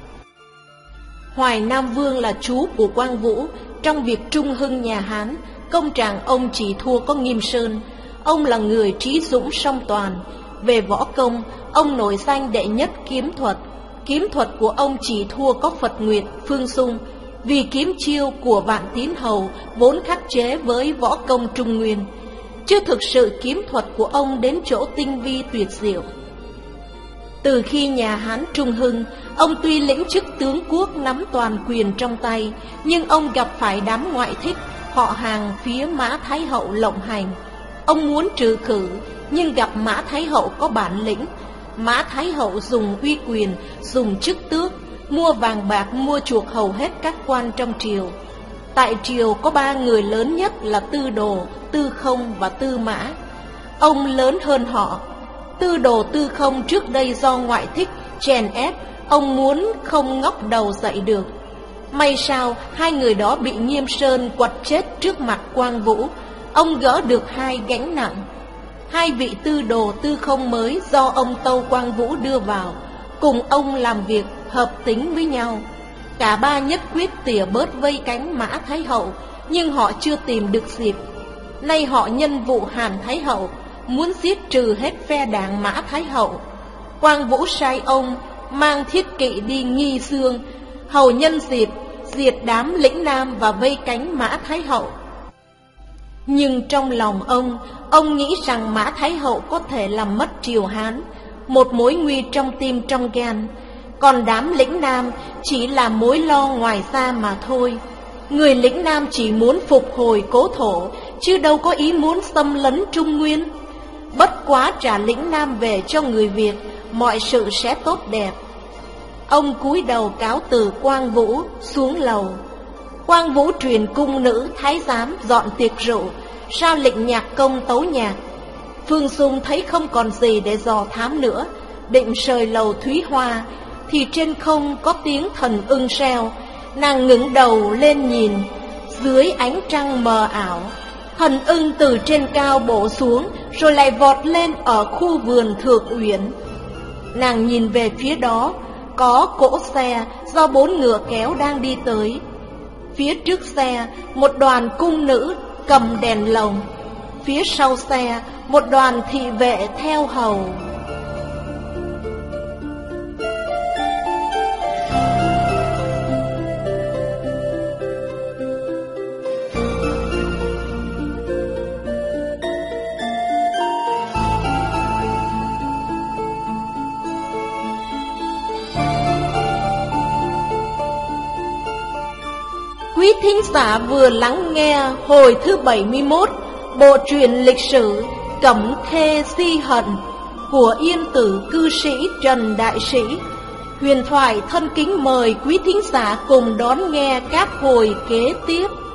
Speaker 1: Hoài Nam Vương là chú của Quang Vũ. Trong việc trung hưng nhà Hán, công trạng ông chỉ thua có Nghiêm Sơn. Ông là người trí dũng song toàn. Về võ công, ông nổi danh đệ nhất kiếm thuật. Kiếm thuật của ông chỉ thua có Phật Nguyệt, Phương Sung. Vì kiếm chiêu của Vạn Tín Hầu vốn khắc chế với võ công Trung Nguyên, chưa thực sự kiếm thuật của ông đến chỗ tinh vi tuyệt diệu. Từ khi nhà Hán trung hưng, ông tuy lĩnh chức tướng quốc nắm toàn quyền trong tay, nhưng ông gặp phải đám ngoại thích, họ hàng phía Mã Thái Hậu lộng hành. Ông muốn trừ khử, nhưng gặp Mã Thái Hậu có bản lĩnh. Mã Thái Hậu dùng uy quyền, dùng chức tước, mua vàng bạc, mua chuộc hầu hết các quan trong triều. Tại triều có ba người lớn nhất là Tư Đồ, Tư Không và Tư Mã. Ông lớn hơn họ. Tư Đồ, Tư Không trước đây do ngoại thích chèn ép, ông muốn không ngóc đầu dậy được. May sao hai người đó bị Nghiêm Sơn quật chết trước mặt Quang Vũ. Ông gỡ được hai gánh nặng. Hai vị Tư Đồ, Tư Không mới do ông Tâu Quang Vũ đưa vào, cùng ông làm việc hợp tính với nhau. Cả ba nhất quyết tỉa bớt vây cánh Mã Thái Hậu, nhưng họ chưa tìm được dịp. Nay họ nhân vụ Hàn Thái Hậu, muốn giết trừ hết phe đảng Mã Thái Hậu. Quang Vũ sai ông mang thiết kỵ đi nghi dương, hầu nhân dịp diệt đám lĩnh nam và vây cánh Mã Thái Hậu. Nhưng trong lòng ông, ông nghĩ rằng Mã Thái Hậu có thể làm mất triều Hán, một mối nguy trong tim trong gan. Còn đám lĩnh nam chỉ là mối lo ngoài ra mà thôi. Người lĩnh nam chỉ muốn phục hồi cố thổ, chứ đâu có ý muốn xâm lấn Trung Nguyên. Bất quá trả lĩnh nam về cho người Việt, mọi sự sẽ tốt đẹp. Ông cúi đầu cáo từ Quang Vũ xuống lầu. Quang Vũ truyền cung nữ thái giám dọn tiệc rượu, sao lệnh nhạc công tấu nhạc. Phương Dung thấy không còn gì để dò thám nữa, định rời lầu Thúy Hoa, thì trên không có tiếng thần ưng reo. Nàng ngẩng đầu lên nhìn, dưới ánh trăng mờ ảo, thần ưng từ trên cao bổ xuống, rồi lại vọt lên ở khu vườn Thượng Uyển. Nàng nhìn về phía đó, có cỗ xe do bốn ngựa kéo đang đi tới. Phía trước xe, một đoàn cung nữ cầm đèn lồng. Phía sau xe, một đoàn thị vệ theo hầu. Quý thính giả vừa lắng nghe hồi thứ bảy mươi mốt bộ truyện lịch sử Cẩm Khê Si Hận của Yên Tử cư sĩ Trần Đại Sĩ. Huyền Thoại thân kính mời quý thính giả cùng đón nghe các hồi kế tiếp.